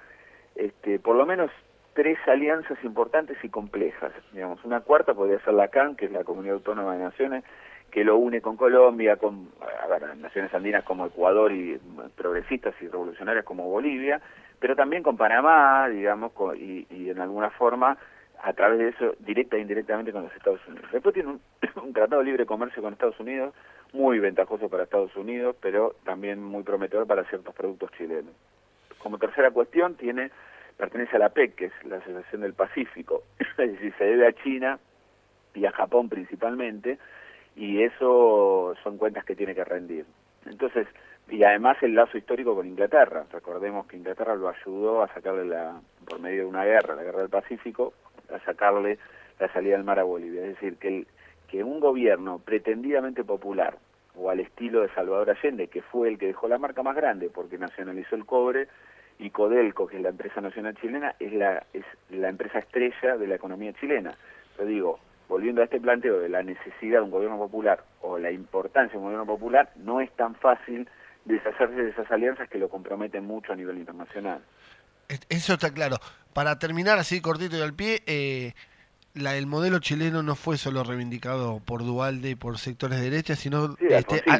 por lo menos 3 alianzas importantes y complejas, digamos. Una cuarta podría ser la CAN, que es la Comunidad Autónoma de Naciones, que lo une con Colombia, con naciones andinas como Ecuador y progresistas y revolucionarias como Bolivia, pero también con Panamá, digamos, y en alguna forma, a través de eso, directa e indirectamente con los Estados Unidos. Después tiene un tratado de libre comercio con Estados Unidos, muy ventajoso para Estados Unidos, pero también muy prometedor para ciertos productos chilenos. Como tercera cuestión, pertenece a la APEC, que es la Asociación del Pacífico, es decir, se debe a China y a Japón principalmente, y eso son cuentas que tiene que rendir. Entonces, y además el lazo histórico con Inglaterra. Recordemos que Inglaterra lo ayudó a sacarle por medio de una guerra, la Guerra del Pacífico, a sacarle la salida del mar a Bolivia. Es decir, que un gobierno pretendidamente popular, o al estilo de Salvador Allende, que fue el que dejó la marca más grande porque nacionalizó el cobre, y Codelco, que es la empresa nacional chilena, es la empresa estrella de la economía chilena. Yo digo, volviendo a este planteo de la necesidad de un gobierno popular o la importancia de un gobierno popular, no es tan fácil deshacerse de esas alianzas que lo comprometen mucho a nivel internacional. Eso está claro. Para terminar así cortito y al pie, el modelo chileno no fue solo reivindicado por Duhalde y por sectores de derecha, sino sí,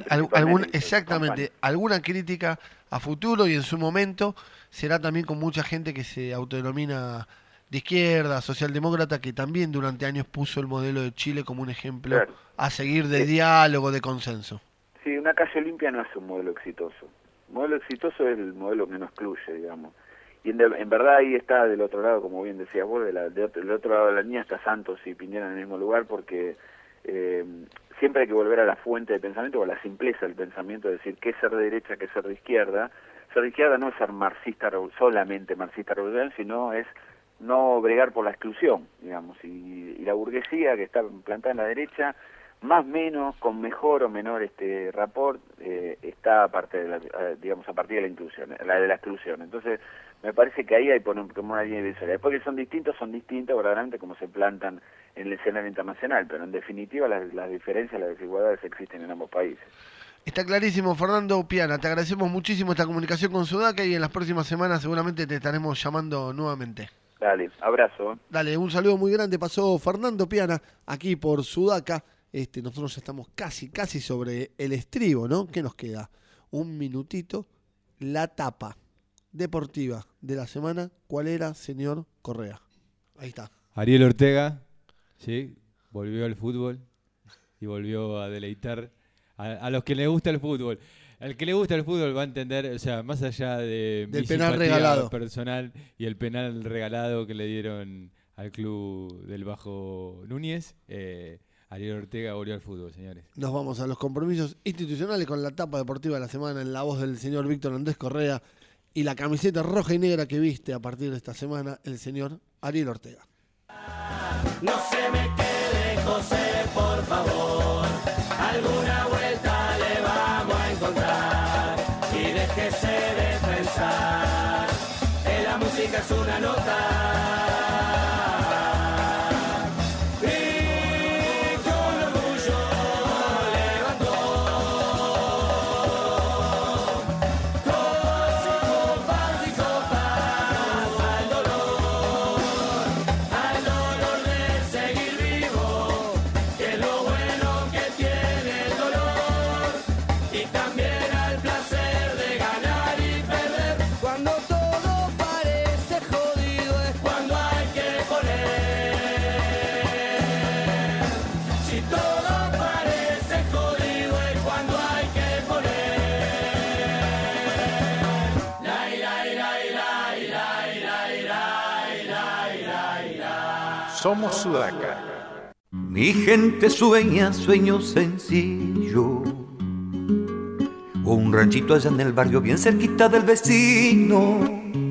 alguna crítica a futuro, y en su momento será también con mucha gente que se autodenomina de izquierda, socialdemócrata, que también durante años puso el modelo de Chile como un ejemplo, claro, a seguir de diálogo, de consenso. Sí, una calle limpia no es un modelo exitoso. Un modelo exitoso es el modelo que no excluye, digamos. Y en verdad ahí está del otro lado, como bien decías vos, del otro lado de la línea está Santos y Piñera en el mismo lugar, porque siempre hay que volver a la fuente de pensamiento o a la simpleza del pensamiento, de decir qué es ser de derecha, qué es ser de izquierda. Ser de izquierda no es ser marxista, solamente marxista revolucionario, sino es no bregar por la exclusión, digamos, y la burguesía que está plantada en la derecha, más o menos, con mejor o menor rapport, está aparte de a partir de la inclusión, la de la exclusión. Entonces, me parece que ahí hay como una línea divisoria. Después que son distintos verdaderamente como se plantan en el escenario internacional, pero en definitiva las diferencias, las desigualdades existen en ambos países. Está clarísimo, Fernando Piana. Te agradecemos muchísimo esta comunicación con Sudaca y en las próximas semanas seguramente te estaremos llamando nuevamente. Dale, abrazo. Dale, un saludo muy grande. Pasó Fernando Piana aquí por Sudaca. Nosotros ya estamos casi sobre el estribo, ¿no? ¿Qué nos queda? Un minutito. La tapa deportiva de la semana. ¿Cuál era, señor Correa? Ahí está. Ariel Ortega, sí, volvió al fútbol y volvió a deleitar a los que les gusta el fútbol. Al que le gusta el fútbol va a entender, o sea, más allá de del mi penal simpatía regalado personal y el penal regalado que le dieron al club del Bajo Núñez, Ariel Ortega volvió al fútbol, señores. Nos vamos a los compromisos institucionales con la tapa deportiva de la semana en la voz del señor Víctor Andrés Correa y la camiseta roja y negra que viste a partir de esta semana el señor Ariel Ortega. No se me quede, José, por favor. Alguna vuelta le vamos a encontrar y déjese de pensar. La música es una nota. Somos Sudaca. Mi gente sueña sueños sencillos. Un ranchito allá en el barrio bien cerquita del vecino.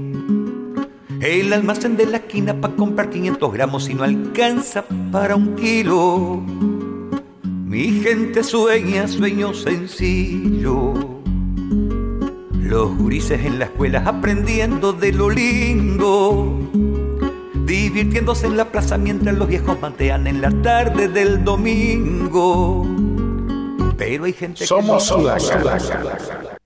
El almacén de la esquina pa' comprar 500 gramos y no alcanza para 1 kilo. Mi gente sueña sueños sencillos. Los gurises en la escuela aprendiendo de lo lindo, divirtiéndose en la plaza mientras los viejos mantean en la tarde del domingo. Pero hay gente Somos que no Sudaca.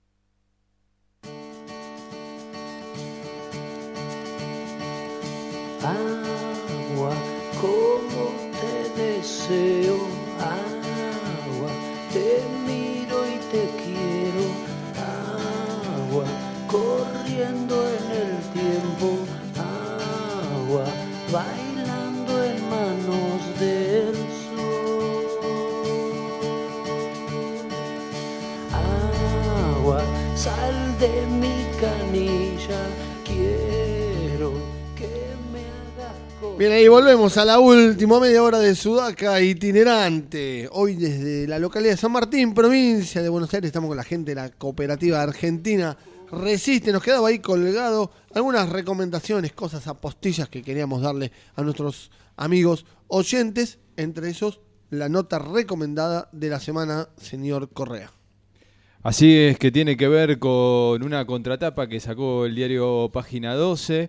Agua, como te deseo, agua, te miro y te quiero, agua, corriendo en el tiempo, agua, bailando en manos del sol. Agua, sal de mi canilla, quiero que me hagas con... Bien, ahí volvemos a la última media hora de Sudaca itinerante. Hoy desde la localidad de San Martín, provincia de Buenos Aires, estamos con la gente de la cooperativa argentina Resiste. Nos quedaba ahí colgado algunas recomendaciones, cosas, apostillas que queríamos darle a nuestros amigos oyentes. Entre esos, la nota recomendada de la semana, señor Correa. Así es, que tiene que ver con una contratapa que sacó el diario Página 12,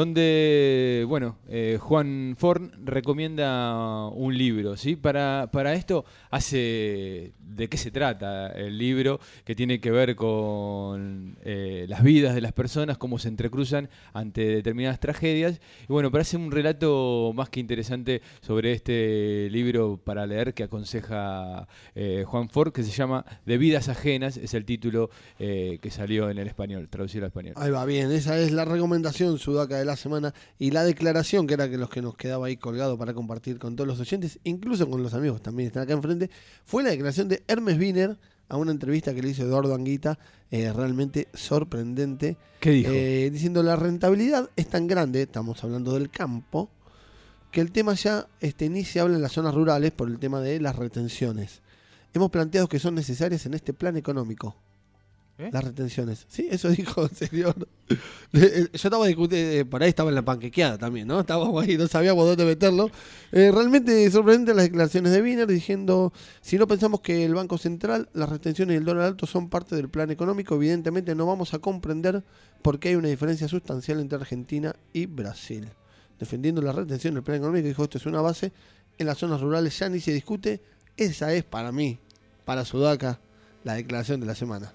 donde, bueno, Juan Forn recomienda un libro, ¿sí? Para esto hace de qué se trata el libro, que tiene que ver con las vidas de las personas, cómo se entrecruzan ante determinadas tragedias. Y bueno, parece un relato más que interesante sobre este libro para leer que aconseja Juan Forn, que se llama De vidas ajenas. Es el título que salió en el español, traducido al español. Ahí va, bien, esa es la recomendación Sudaca de la semana. Y la declaración, que era que los que nos quedaba ahí colgado para compartir con todos los oyentes, incluso con los amigos también están acá enfrente, fue la declaración de Hermes Wiener a una entrevista que le hizo Eduardo Anguita, realmente sorprendente. ¿Qué dijo? Diciendo, la rentabilidad es tan grande, estamos hablando del campo, que el tema ya ni se habla en las zonas rurales por el tema de las retenciones. Hemos planteado que son necesarias en este plan económico. Las retenciones. Sí, eso dijo el señor. Yo estaba discutiendo, por ahí estaba en la panquequeada también, ¿no? Estábamos ahí, no sabíamos dónde meterlo. Realmente sorprendente las declaraciones de Wiener diciendo, si no pensamos que el Banco Central, las retenciones y el dólar alto son parte del plan económico, evidentemente no vamos a comprender por qué hay una diferencia sustancial entre Argentina y Brasil. Defendiendo la retención del plan económico, dijo, esto es una base, en las zonas rurales ya ni se discute. Esa es para mí, para Sudaca, la declaración de la semana.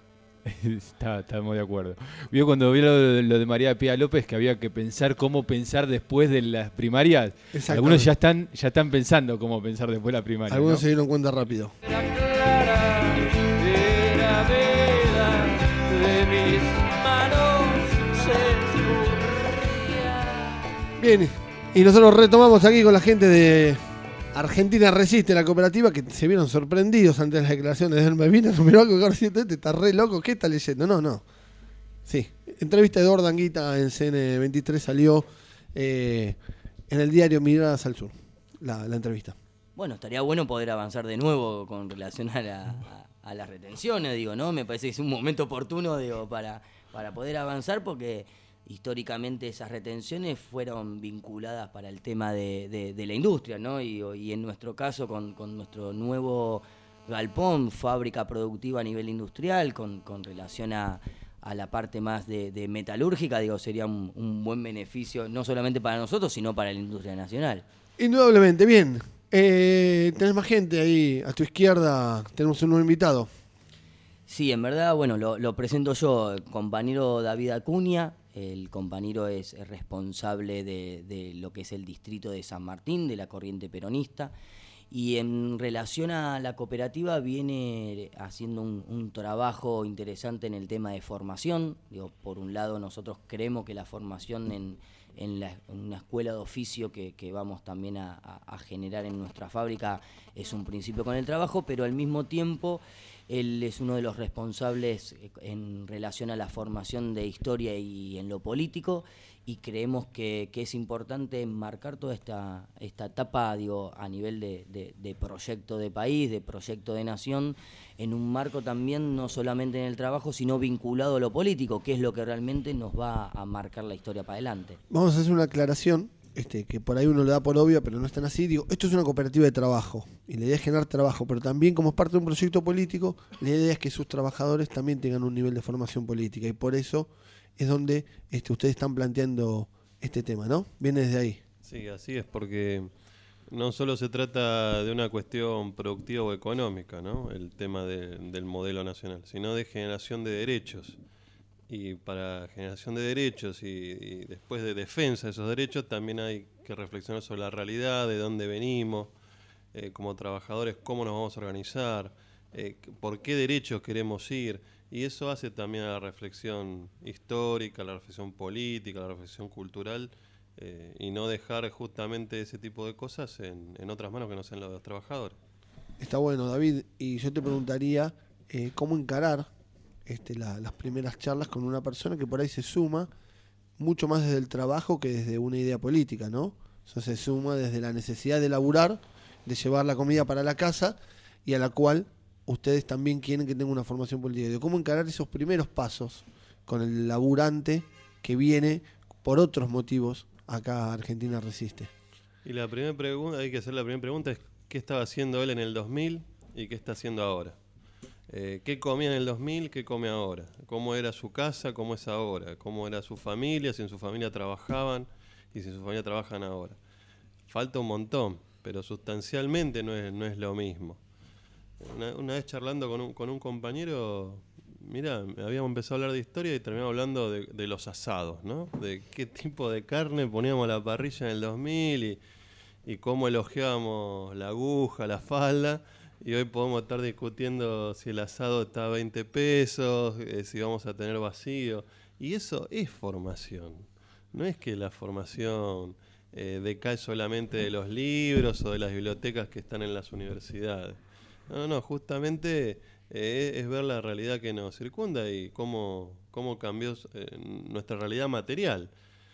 Estamos de acuerdo. Vio cuando vio lo de María Pía López, que había que pensar cómo pensar después de las primarias. Algunos ya están pensando cómo pensar después de la primaria. Algunos ¿no? se dieron cuenta rápido. Bien, y nosotros retomamos aquí con la gente de Argentina Resiste, la cooperativa, que se vieron sorprendidos ante las declaraciones de Hermes Wiener. Miró algo que este está re loco, ¿qué está leyendo? No. Sí, entrevista de Eduardo Anguita en CN23 salió en el diario Miradas al Sur, la entrevista. Bueno, estaría bueno poder avanzar de nuevo con relación a las retenciones, digo, ¿no? Me parece que es un momento oportuno, digo, para poder avanzar, porque históricamente esas retenciones fueron vinculadas para el tema de la industria, ¿no? Y en nuestro caso, con nuestro nuevo galpón, fábrica productiva a nivel industrial, con relación a la parte más de metalúrgica, digo, sería un buen beneficio, no solamente para nosotros, sino para la industria nacional. Indudablemente, bien. Tenés más gente ahí a tu izquierda, tenemos un nuevo invitado. Sí, en verdad, bueno, lo presento yo, el compañero David Acuña. El compañero es responsable de lo que es el distrito de San Martín, de la corriente peronista, y en relación a la cooperativa viene haciendo un trabajo interesante en el tema de formación. Digo, por un lado, nosotros creemos que la formación en una escuela de oficio que vamos también a generar en nuestra fábrica es un principio con el trabajo, pero al mismo tiempo Él es uno de los responsables en relación a la formación de historia y en lo político, y creemos que es importante enmarcar toda esta etapa, digo, a nivel de proyecto de país, de proyecto de nación, en un marco también no solamente en el trabajo, sino vinculado a lo político, que es lo que realmente nos va a marcar la historia para adelante. Vamos a hacer una aclaración. Que por ahí uno le da por obvia, pero no es tan así. Digo, esto es una cooperativa de trabajo y la idea es generar trabajo, pero también como es parte de un proyecto político, la idea es que sus trabajadores también tengan un nivel de formación política, y por eso es donde ustedes están planteando este tema, ¿no? Viene desde ahí. Sí, así es, porque no solo se trata de una cuestión productiva o económica, ¿no? El tema del modelo nacional, sino de generación de derechos. Y para generación de derechos y después de defensa de esos derechos también hay que reflexionar sobre la realidad, de dónde venimos, como trabajadores, cómo nos vamos a organizar, por qué derechos queremos ir, y eso hace también a la reflexión histórica, a la reflexión política, a la reflexión cultural, y no dejar justamente ese tipo de cosas en otras manos que no sean las de los trabajadores. Está bueno, David, y yo te preguntaría cómo encarar las primeras charlas con una persona que por ahí se suma mucho más desde el trabajo que desde una idea política, ¿no? O sea, se suma desde la necesidad de laburar, de llevar la comida para la casa, y a la cual ustedes también quieren que tenga una formación política. ¿Cómo encarar esos primeros pasos con el laburante que viene por otros motivos acá a Argentina Resiste? Y la primera pregunta, hay que hacer la primera pregunta, es ¿qué estaba haciendo él en el 2000 y qué está haciendo ahora? ¿Qué comía en el 2000? ¿Qué come ahora? ¿Cómo era su casa? ¿Cómo es ahora? ¿Cómo era su familia? Si en su familia trabajaban y si en su familia trabajan ahora. Falta un montón, pero sustancialmente no es lo mismo. Una vez charlando con un compañero, mira, habíamos empezado a hablar de historia y terminamos hablando de los asados, ¿no? De qué tipo de carne poníamos a la parrilla en el 2000 y cómo elogiábamos la aguja, la falda. Y hoy podemos estar discutiendo si el asado está a 20 pesos, si vamos a tener vacío. Y eso es formación. No es que la formación decae solamente de los libros o de las bibliotecas que están en las universidades. No, justamente es ver la realidad que nos circunda y cómo cambió nuestra realidad material.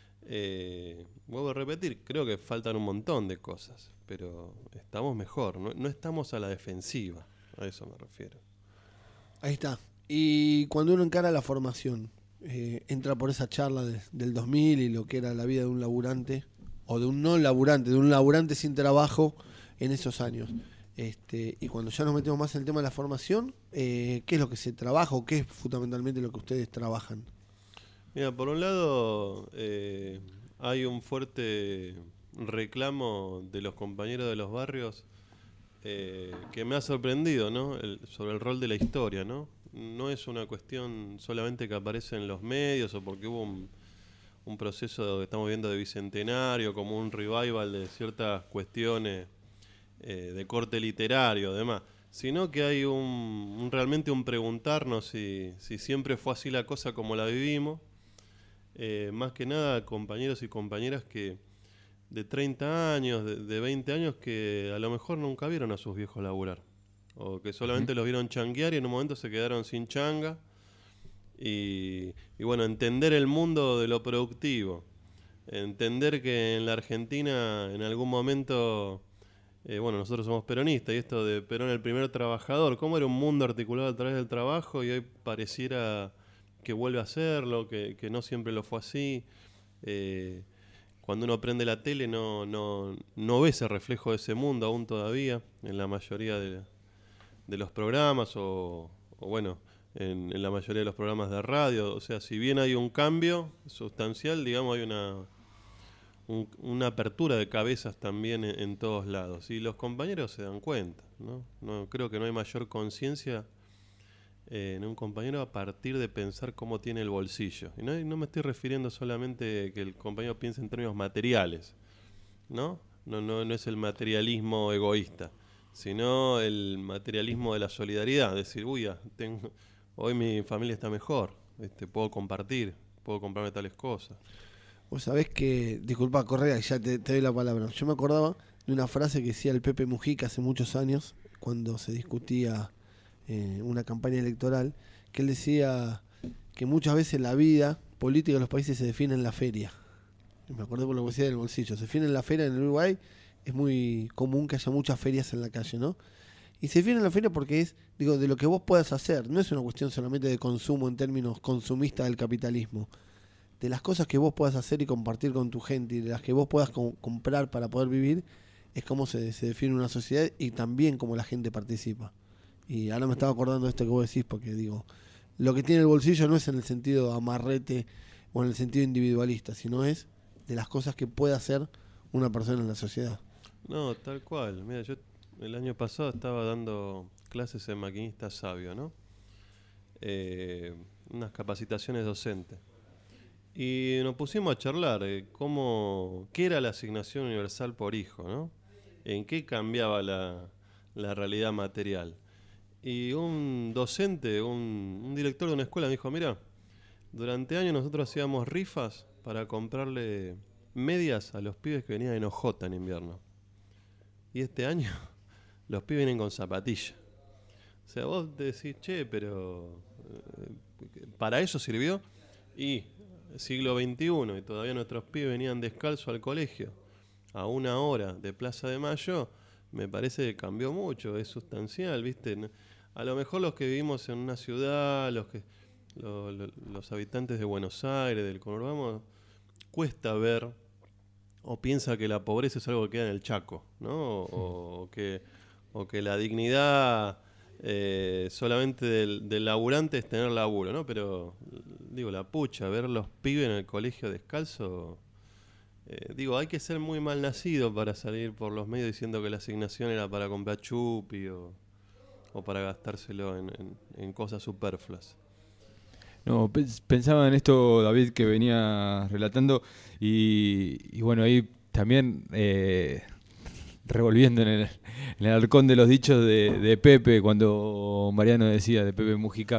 Vuelvo a repetir, creo que faltan un montón de cosas, pero estamos mejor, no estamos a la defensiva, a eso me refiero. Ahí está. Y cuando uno encara la formación, entra por esa charla del 2000 y lo que era la vida de un laburante, o de un no laburante, de un laburante sin trabajo en esos años. Y cuando ya nos metemos más en el tema de la formación, ¿qué es lo que se trabaja o qué es fundamentalmente lo que ustedes trabajan? Mira, por un lado hay un fuerte reclamo de los compañeros de los barrios que me ha sorprendido, ¿no? Sobre el rol de la historia, ¿no? No es una cuestión solamente que aparece en los medios o porque hubo un proceso que estamos viendo de bicentenario, como un revival de ciertas cuestiones de corte literario, además, sino que hay realmente un preguntarnos si siempre fue así la cosa como la vivimos. Más que nada compañeros y compañeras que de 30 años, de 20 años, que a lo mejor nunca vieron a sus viejos laburar, o que solamente los vieron changuear y en un momento se quedaron sin changa, y bueno, entender el mundo de lo productivo, entender que en la Argentina en algún momento, bueno, nosotros somos peronistas, y esto de Perón el primer trabajador, cómo era un mundo articulado a través del trabajo, y hoy pareciera que vuelve a serlo, que no siempre lo fue así. Cuando uno prende la tele no ve ese reflejo de ese mundo aún todavía en la mayoría de los programas o bueno, en la mayoría de los programas de radio. O sea, si bien hay un cambio sustancial, digamos, hay una apertura de cabezas también en todos lados. Y los compañeros se dan cuenta, ¿no? Creo que no hay mayor conciencia en un compañero a partir de pensar cómo tiene el bolsillo. Y no me estoy refiriendo solamente que el compañero piense en términos materiales, ¿no? No es el materialismo egoísta, sino el materialismo de la solidaridad. Decir, hoy mi familia está mejor, puedo compartir, puedo comprarme tales cosas. Vos sabés que, disculpa Correa, ya te doy la palabra. Yo me acordaba de una frase que decía el Pepe Mujica hace muchos años, cuando se discutía una campaña electoral, que él decía que muchas veces la vida política de los países se define en la feria. Me acordé por lo que decía del bolsillo. Se define en la feria en el Uruguay. Es muy común que haya muchas ferias en la calle, ¿no? Y se define en la feria porque es, digo, de lo que vos puedas hacer. No es una cuestión solamente de consumo en términos consumistas del capitalismo. De las cosas que vos puedas hacer y compartir con tu gente y de las que vos puedas comprar para poder vivir, es cómo se define una sociedad y también cómo la gente participa. Y ahora me estaba acordando de esto que vos decís, porque digo, lo que tiene el bolsillo no es en el sentido amarrete o en el sentido individualista, sino es de las cosas que puede hacer una persona en la sociedad. No, tal cual. Mira, yo el año pasado estaba dando clases en Maquinista Sabio, ¿no? Unas capacitaciones docentes. Y nos pusimos a charlar qué era la asignación universal por hijo, ¿no? En qué cambiaba la realidad material. Y un docente, un director de una escuela me dijo, mira, durante años nosotros hacíamos rifas para comprarle medias a los pibes que venían en hojota en invierno. Y este año los pibes vienen con zapatillas. O sea, vos decís, che, pero ¿para eso sirvió? Y siglo XXI, y todavía nuestros pibes venían descalzos al colegio, a 1 hora de Plaza de Mayo, me parece que cambió mucho, es sustancial, ¿viste? A lo mejor los que vivimos en una ciudad, los habitantes de Buenos Aires, del conurbano, cuesta ver o piensa que la pobreza es algo que queda en el Chaco, ¿no? O que la dignidad solamente del laburante es tener laburo, ¿no? Pero, digo, la pucha, ver los pibes en el colegio descalzo, digo, hay que ser muy mal nacido para salir por los medios diciendo que la asignación era para comprar chupi o para gastárselo en cosas superfluas. No, pensaba en esto, David, que venía relatando, y bueno, ahí también revolviendo en el arcón de los dichos de Pepe, cuando Mariano decía, de Pepe Mujica,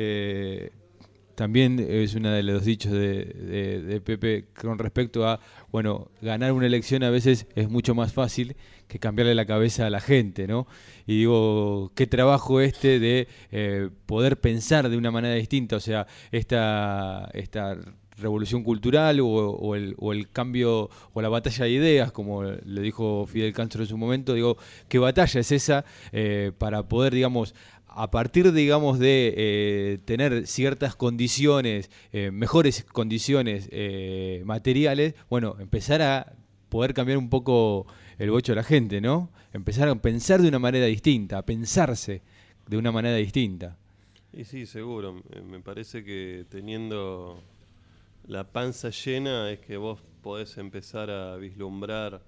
también es uno de los dichos de Pepe con respecto a, bueno, ganar una elección a veces es mucho más fácil que cambiarle la cabeza a la gente, ¿no? Y digo, qué trabajo de poder pensar de una manera distinta, o sea, esta revolución cultural o el cambio o la batalla de ideas, como le dijo Fidel Castro en su momento, digo, ¿qué batalla es esa para poder, digamos, a partir, digamos, de tener ciertas condiciones, mejores condiciones materiales, bueno, empezar a poder cambiar un poco el bocho de la gente, ¿no? Empezar a pensar de una manera distinta, a pensarse de una manera distinta. Y sí, seguro. Me parece que teniendo la panza llena es que vos podés empezar a vislumbrar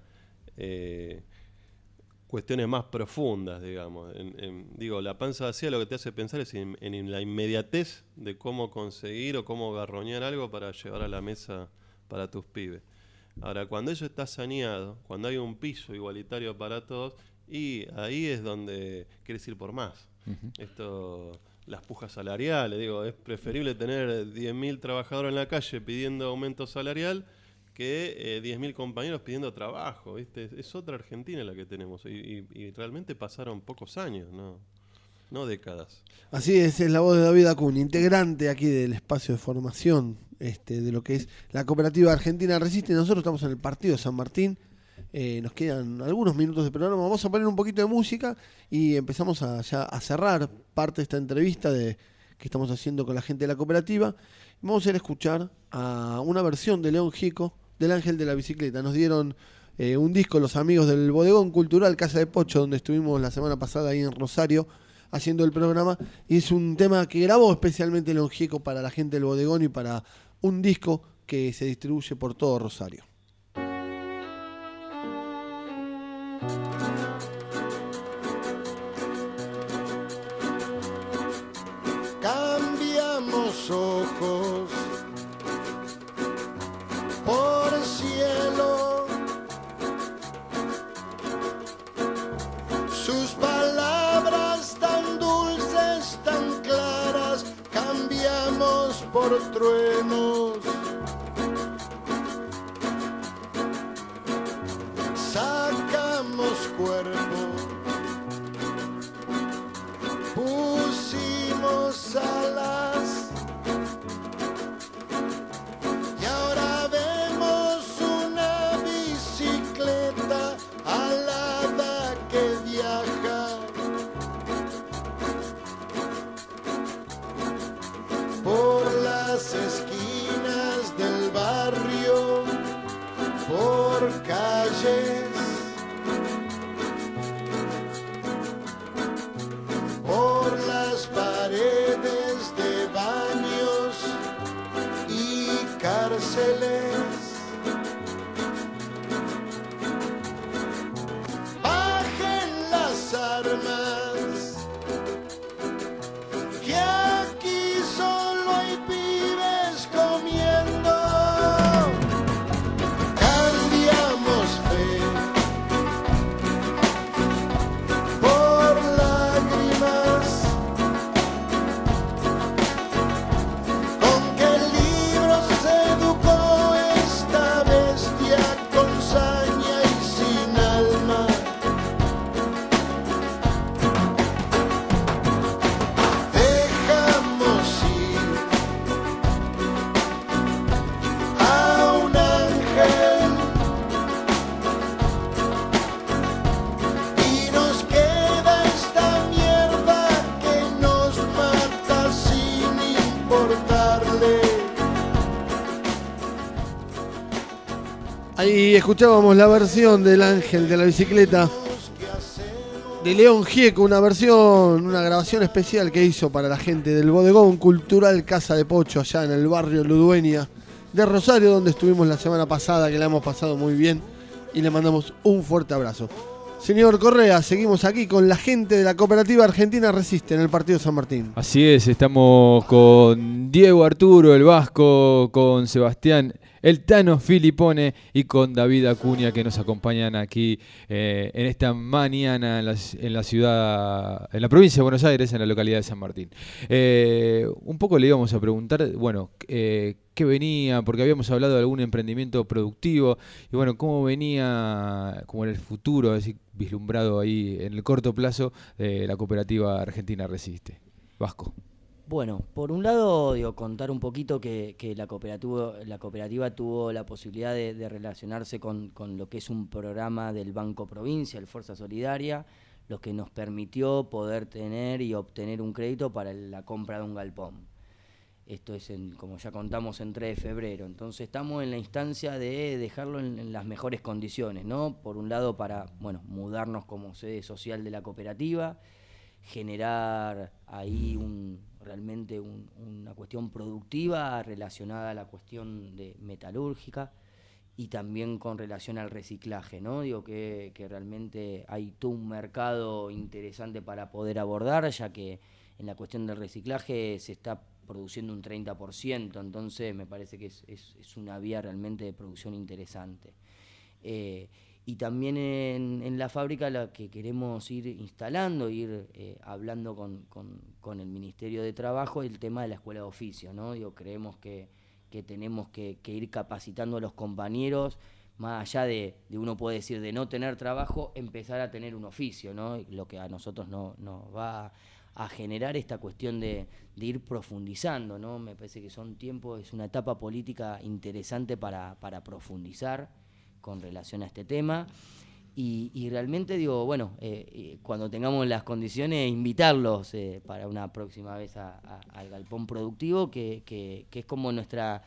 cuestiones más profundas, digamos. Digo, la panza vacía lo que te hace pensar es en la inmediatez de cómo conseguir o cómo garroñar algo para llevar a la mesa para tus pibes. Ahora, cuando eso está saneado, cuando hay un piso igualitario para todos, y ahí es donde quieres ir por más. Uh-huh. Las pujas salariales, digo, es preferible tener 10.000 trabajadores en la calle pidiendo aumento salarial que 10.000 compañeros pidiendo trabajo, ¿viste? Es otra Argentina la que tenemos y realmente pasaron pocos años, no décadas. Así es la voz de David Acuña, integrante aquí del espacio de formación de lo que es la Cooperativa Argentina Resiste. Nosotros estamos en el partido de San Martín, nos quedan algunos minutos de programa, vamos a poner un poquito de música y empezamos a cerrar parte de esta entrevista que estamos haciendo con la gente de la cooperativa. Vamos a ir a escuchar a una versión de León Gieco, del Ángel de la Bicicleta. Nos dieron un disco los amigos del Bodegón Cultural Casa de Pocho, donde estuvimos la semana pasada ahí en Rosario haciendo el programa, y es un tema que grabó especialmente León Gieco para la gente del Bodegón y para un disco que se distribuye por todo Rosario. Cambiamos ojos por cielo, sus palabras tan dulces, tan claras, cambiamos por truenos, sacamos cuerpo, alas. Y ahora vemos una bicicleta alada que viaja por las esquinas del barrio, por calles, por las paredes de baños y cárceles. Bajen las armas, que aquí solo hay pibes comiendo. Cambiamos fe por lágrimas. ¿Con qué libros se educó esta bestia con saña y sin alma? Dejamos ir a un ángel y nos queda esta mierda que nos mata sin importarle. Ahí escuchábamos la versión del Ángel de la Bicicleta de León Gieco, una grabación especial que hizo para la gente del Bodegón Cultural Casa de Pocho, allá en el barrio Ludueña de Rosario, donde estuvimos la semana pasada, que la hemos pasado muy bien y le mandamos un fuerte abrazo. Señor Correa, seguimos aquí con la gente de la Cooperativa Argentina Resiste en el Partido San Martín. Así es, estamos con Diego Arturo, el Vasco, con Sebastián el Tano Filipone y con David Acuña, que nos acompañan aquí en esta mañana en la ciudad, en la provincia de Buenos Aires, en la localidad de San Martín. Un poco le íbamos a preguntar, bueno, qué venía, porque habíamos hablado de algún emprendimiento productivo, y bueno, cómo venía, como en el futuro, así vislumbrado ahí en el corto plazo, la Cooperativa Argentina Resiste. Vasco. Bueno, por un lado, contar un poquito que la cooperativa tuvo la posibilidad de relacionarse con lo que es un programa del Banco Provincia, el Fuerza Solidaria, lo que nos permitió poder tener y obtener un crédito para la compra de un galpón. Esto es, como ya contamos, en 3 de febrero. Entonces estamos en la instancia de dejarlo en las mejores condiciones, ¿no? Por un lado, para mudarnos como sede social de la cooperativa, generar ahí realmente una cuestión productiva relacionada a la cuestión de metalúrgica y también con relación al reciclaje, ¿no? Que realmente hay todo un mercado interesante para poder abordar, ya que en la cuestión del reciclaje se está produciendo un 30%, entonces me parece que es una vía realmente de producción interesante. Y también en la fábrica la que queremos ir instalando, hablando con el Ministerio de Trabajo, el tema de la escuela de oficio, ¿no? Creemos que tenemos que ir capacitando a los compañeros, más allá de uno puede decir de no tener trabajo, empezar a tener un oficio, ¿no? Lo que a nosotros nos va a generar esta cuestión de ir profundizando, ¿no? Me parece que es una etapa política interesante para profundizar con relación a este tema y realmente cuando tengamos las condiciones, invitarlos para una próxima vez al galpón productivo, que es como nuestra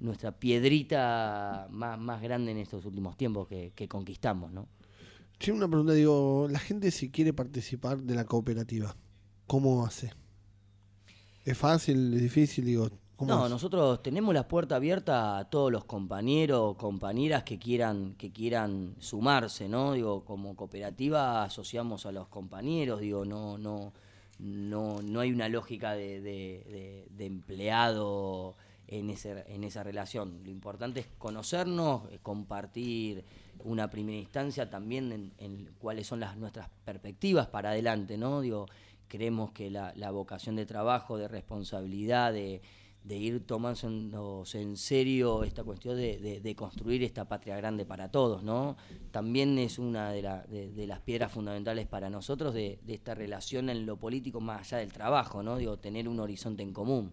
piedrita más grande en estos últimos tiempos que conquistamos, ¿no? Sí, una pregunta, la gente si quiere participar de la cooperativa, ¿cómo hace? ¿Es fácil, es difícil? No, nosotros tenemos las puertas abiertas a todos los compañeros, compañeras que quieran sumarse, ¿no? Como cooperativa asociamos a los compañeros, no hay una lógica de empleado en esa relación. Lo importante es conocernos, compartir una primera instancia también en cuáles son nuestras perspectivas para adelante, ¿no? Creemos que la vocación de trabajo, de responsabilidad, de ir tomándose en serio esta cuestión de construir esta patria grande para todos, ¿no? También es una de las piedras fundamentales para nosotros de esta relación en lo político más allá del trabajo, ¿no? Digo, tener un horizonte en común.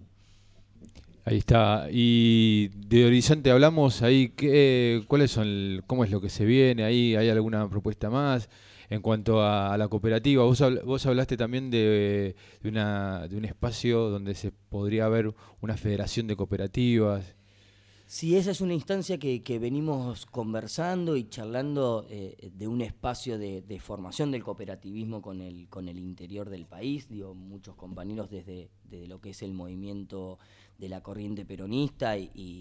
Ahí está. Y de horizonte hablamos ahí, ¿cuáles son, cómo es lo que se viene ahí? ¿Hay alguna propuesta más en cuanto a la cooperativa? Vos hablaste también de un espacio donde se podría haber una federación de cooperativas. Sí, esa es una instancia que venimos conversando y charlando de un espacio de formación del cooperativismo con el interior del país. Digo, muchos compañeros desde lo que es el movimiento de la corriente peronista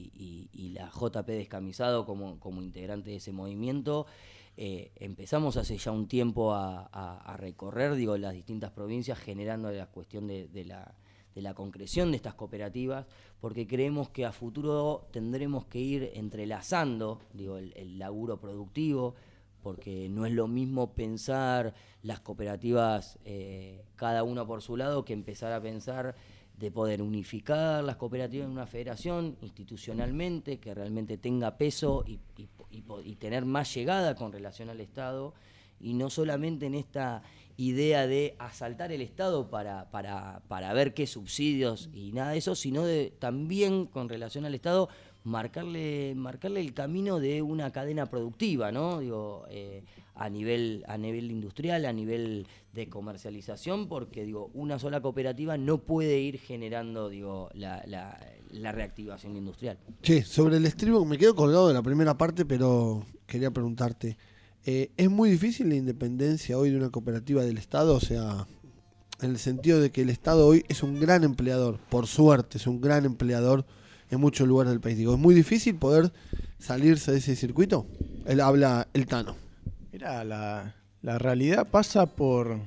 y la JP Descamisado como integrante de ese movimiento. Empezamos hace ya un tiempo a recorrer, digo, las distintas provincias, generando la cuestión de la concreción de estas cooperativas, porque creemos que a futuro tendremos que ir entrelazando, digo, el laburo productivo, porque no es lo mismo pensar las cooperativas cada una por su lado que empezar a pensar de poder unificar las cooperativas en una federación institucionalmente que realmente tenga peso y tener más llegada con relación al Estado, y no solamente en esta idea de asaltar el Estado para ver qué subsidios y nada de eso, sino también con relación al Estado marcarle el camino de una cadena productiva, ¿no? Digo, a nivel industrial, a nivel de comercialización, porque digo, una sola cooperativa no puede ir generando, digo, la reactivación industrial. Che, sobre el estribo me quedo colgado de la primera parte, pero quería preguntarte, ¿es muy difícil la independencia hoy de una cooperativa del Estado? O sea, en el sentido de que el Estado hoy es un gran empleador, por suerte, es un gran empleador en muchos lugares del país. Digo, ¿es muy difícil poder salirse de ese circuito? Él habla el Tano. Mira, la realidad pasa por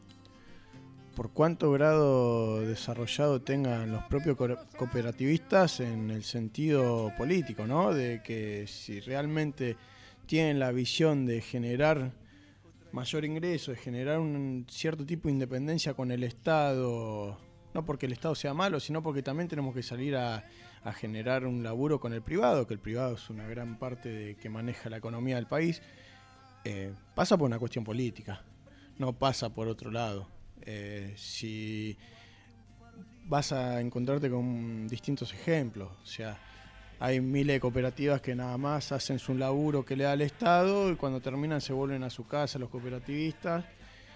cuánto grado desarrollado tengan los propios cooperativistas en el sentido político, ¿no? De que si realmente tienen la visión de generar mayor ingreso, de generar un cierto tipo de independencia con el Estado, no porque el Estado sea malo, sino porque también tenemos que salir a generar un laburo con el privado, que el privado es una gran parte de que maneja la economía del país. Pasa por una cuestión política, no pasa por otro lado. Si vas a encontrarte con distintos ejemplos, o sea, hay miles de cooperativas que nada más hacen su laburo que le da el Estado y cuando terminan se vuelven a su casa los cooperativistas,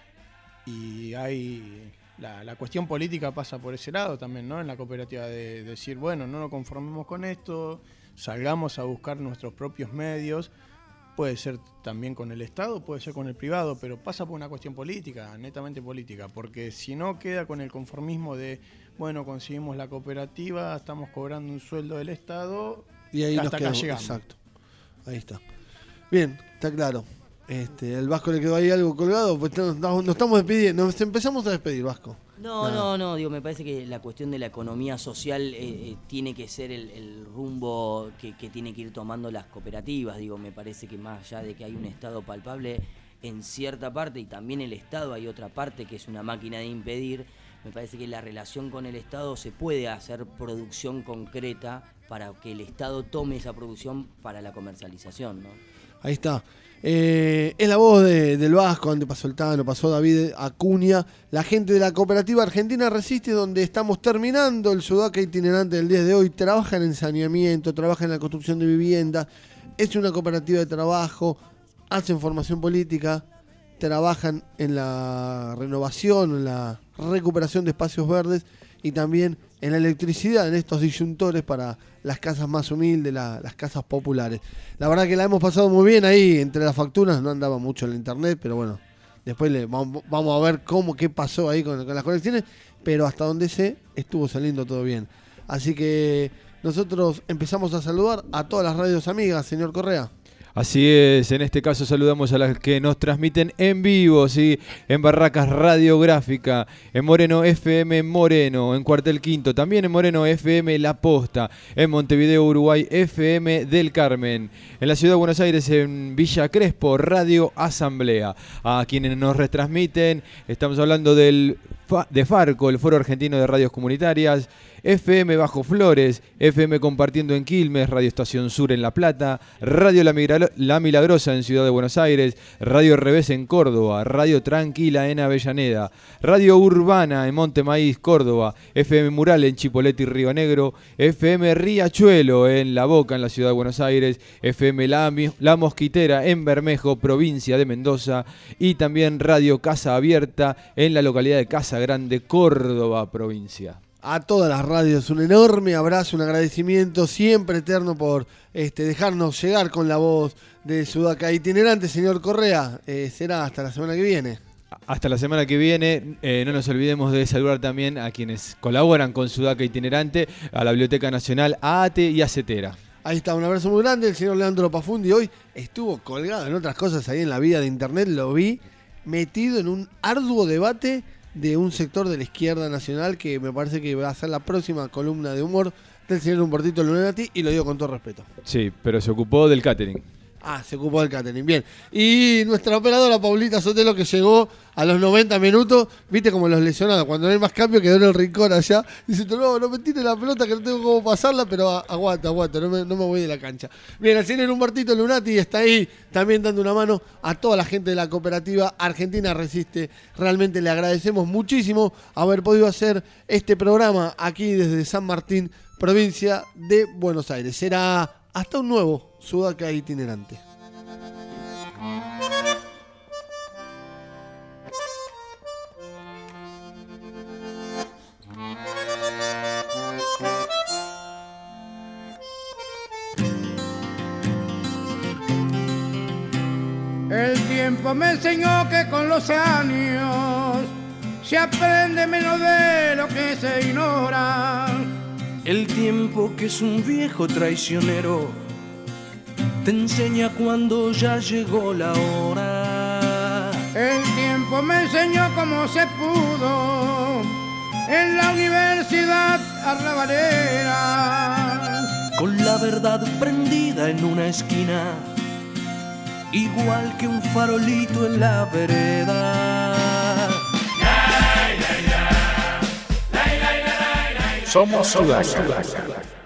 y hay la cuestión política pasa por ese lado también, ¿no? En la cooperativa de decir, bueno, no nos conformemos con esto, salgamos a buscar nuestros propios medios. Puede ser también con el Estado, puede ser con el privado, pero pasa por una cuestión política, netamente política, porque si no queda con el conformismo de, bueno, conseguimos la cooperativa, estamos cobrando un sueldo del Estado y ahí hasta acá llegamos. Exacto, ahí está. Bien, está claro. El Vasco le quedó ahí algo colgado, pues nos estamos despidiendo, nos empezamos a despedir, Vasco. No, digo, me parece que la cuestión de la economía social tiene que ser el rumbo que tiene que ir tomando las cooperativas. Digo, me parece que más allá de que hay un Estado palpable en cierta parte, y también el Estado hay otra parte que es una máquina de impedir, me parece que la relación con el Estado se puede hacer producción concreta para que el Estado tome esa producción para la comercialización, ¿no? Ahí está. Es la voz del Vasco, antes pasó el Tano, pasó David Acuña, la gente de la cooperativa Argentina Resiste, donde estamos terminando el Sudaca itinerante del día de hoy. Trabajan en saneamiento, trabajan en la construcción de viviendas, es una cooperativa de trabajo, hacen formación política, trabajan en la renovación, en la recuperación de espacios verdes y también en la electricidad, en estos disyuntores para las casas más humildes, las casas populares. La verdad que la hemos pasado muy bien ahí, entre las facturas no andaba mucho en la internet, pero bueno, después vamos a ver qué pasó ahí con las conexiones, pero hasta donde sé, estuvo saliendo todo bien. Así que nosotros empezamos a saludar a todas las radios amigas, señor Correa. Así es, en este caso saludamos a las que nos transmiten en vivo, ¿sí? En Barracas Radiográfica, en Moreno FM Moreno, en Cuartel Quinto, también en Moreno FM La Posta, en Montevideo Uruguay FM del Carmen, en la Ciudad de Buenos Aires en Villa Crespo Radio Asamblea. A quienes nos retransmiten, estamos hablando del de Farco, el Foro Argentino de Radios Comunitarias, FM Bajo Flores, FM Compartiendo en Quilmes, Radio Estación Sur en La Plata, Radio La Milagrosa en Ciudad de Buenos Aires, Radio Revés en Córdoba, Radio Tranquila en Avellaneda, Radio Urbana en Monte Maíz, Córdoba, FM Mural en Chipolete y Río Negro, FM Riachuelo en La Boca en la Ciudad de Buenos Aires, FM La Mosquitera en Bermejo, provincia de Mendoza, y también Radio Casa Abierta en la localidad de Casa Grande, Córdoba, provincia. A todas las radios, un enorme abrazo, un agradecimiento siempre eterno por dejarnos llegar con la voz de Sudaca Itinerante. Señor Correa, será hasta la semana que viene. Hasta la semana que viene. No nos olvidemos de saludar también a quienes colaboran con Sudaca Itinerante, a la Biblioteca Nacional, a ATE y a CETERA. Ahí está, un abrazo muy grande. El señor Leandro Pafundi hoy estuvo colgado en otras cosas ahí en la vida de internet, lo vi metido en un arduo debate de un sector de la izquierda nacional que me parece que va a ser la próxima columna de humor del señor Humbertito Lunati, y lo digo con todo respeto. Sí, pero se ocupó del catering. Se ocupó del catering, bien. Y nuestra operadora Paulita Sotelo, que llegó a los 90 minutos, viste como los lesionados, cuando no hay más cambio quedó en el rincón allá, dice, no me tire la pelota que no tengo cómo pasarla, pero aguanta, no me voy de la cancha. Bien, el señor Humbertito Lunati está ahí también dando una mano a toda la gente de la cooperativa Argentina Resiste. Realmente le agradecemos muchísimo haber podido hacer este programa aquí desde San Martín, provincia de Buenos Aires. Será hasta un nuevo Sudaca Itinerante. El tiempo me enseñó que con los años se aprende menos de lo que se ignora. El tiempo, que es un viejo traicionero, te enseña cuando ya llegó la hora. El tiempo me enseñó cómo se pudo en la universidad arrabalera, con la verdad prendida en una esquina, igual que un farolito en la vereda. Somos Sudaca.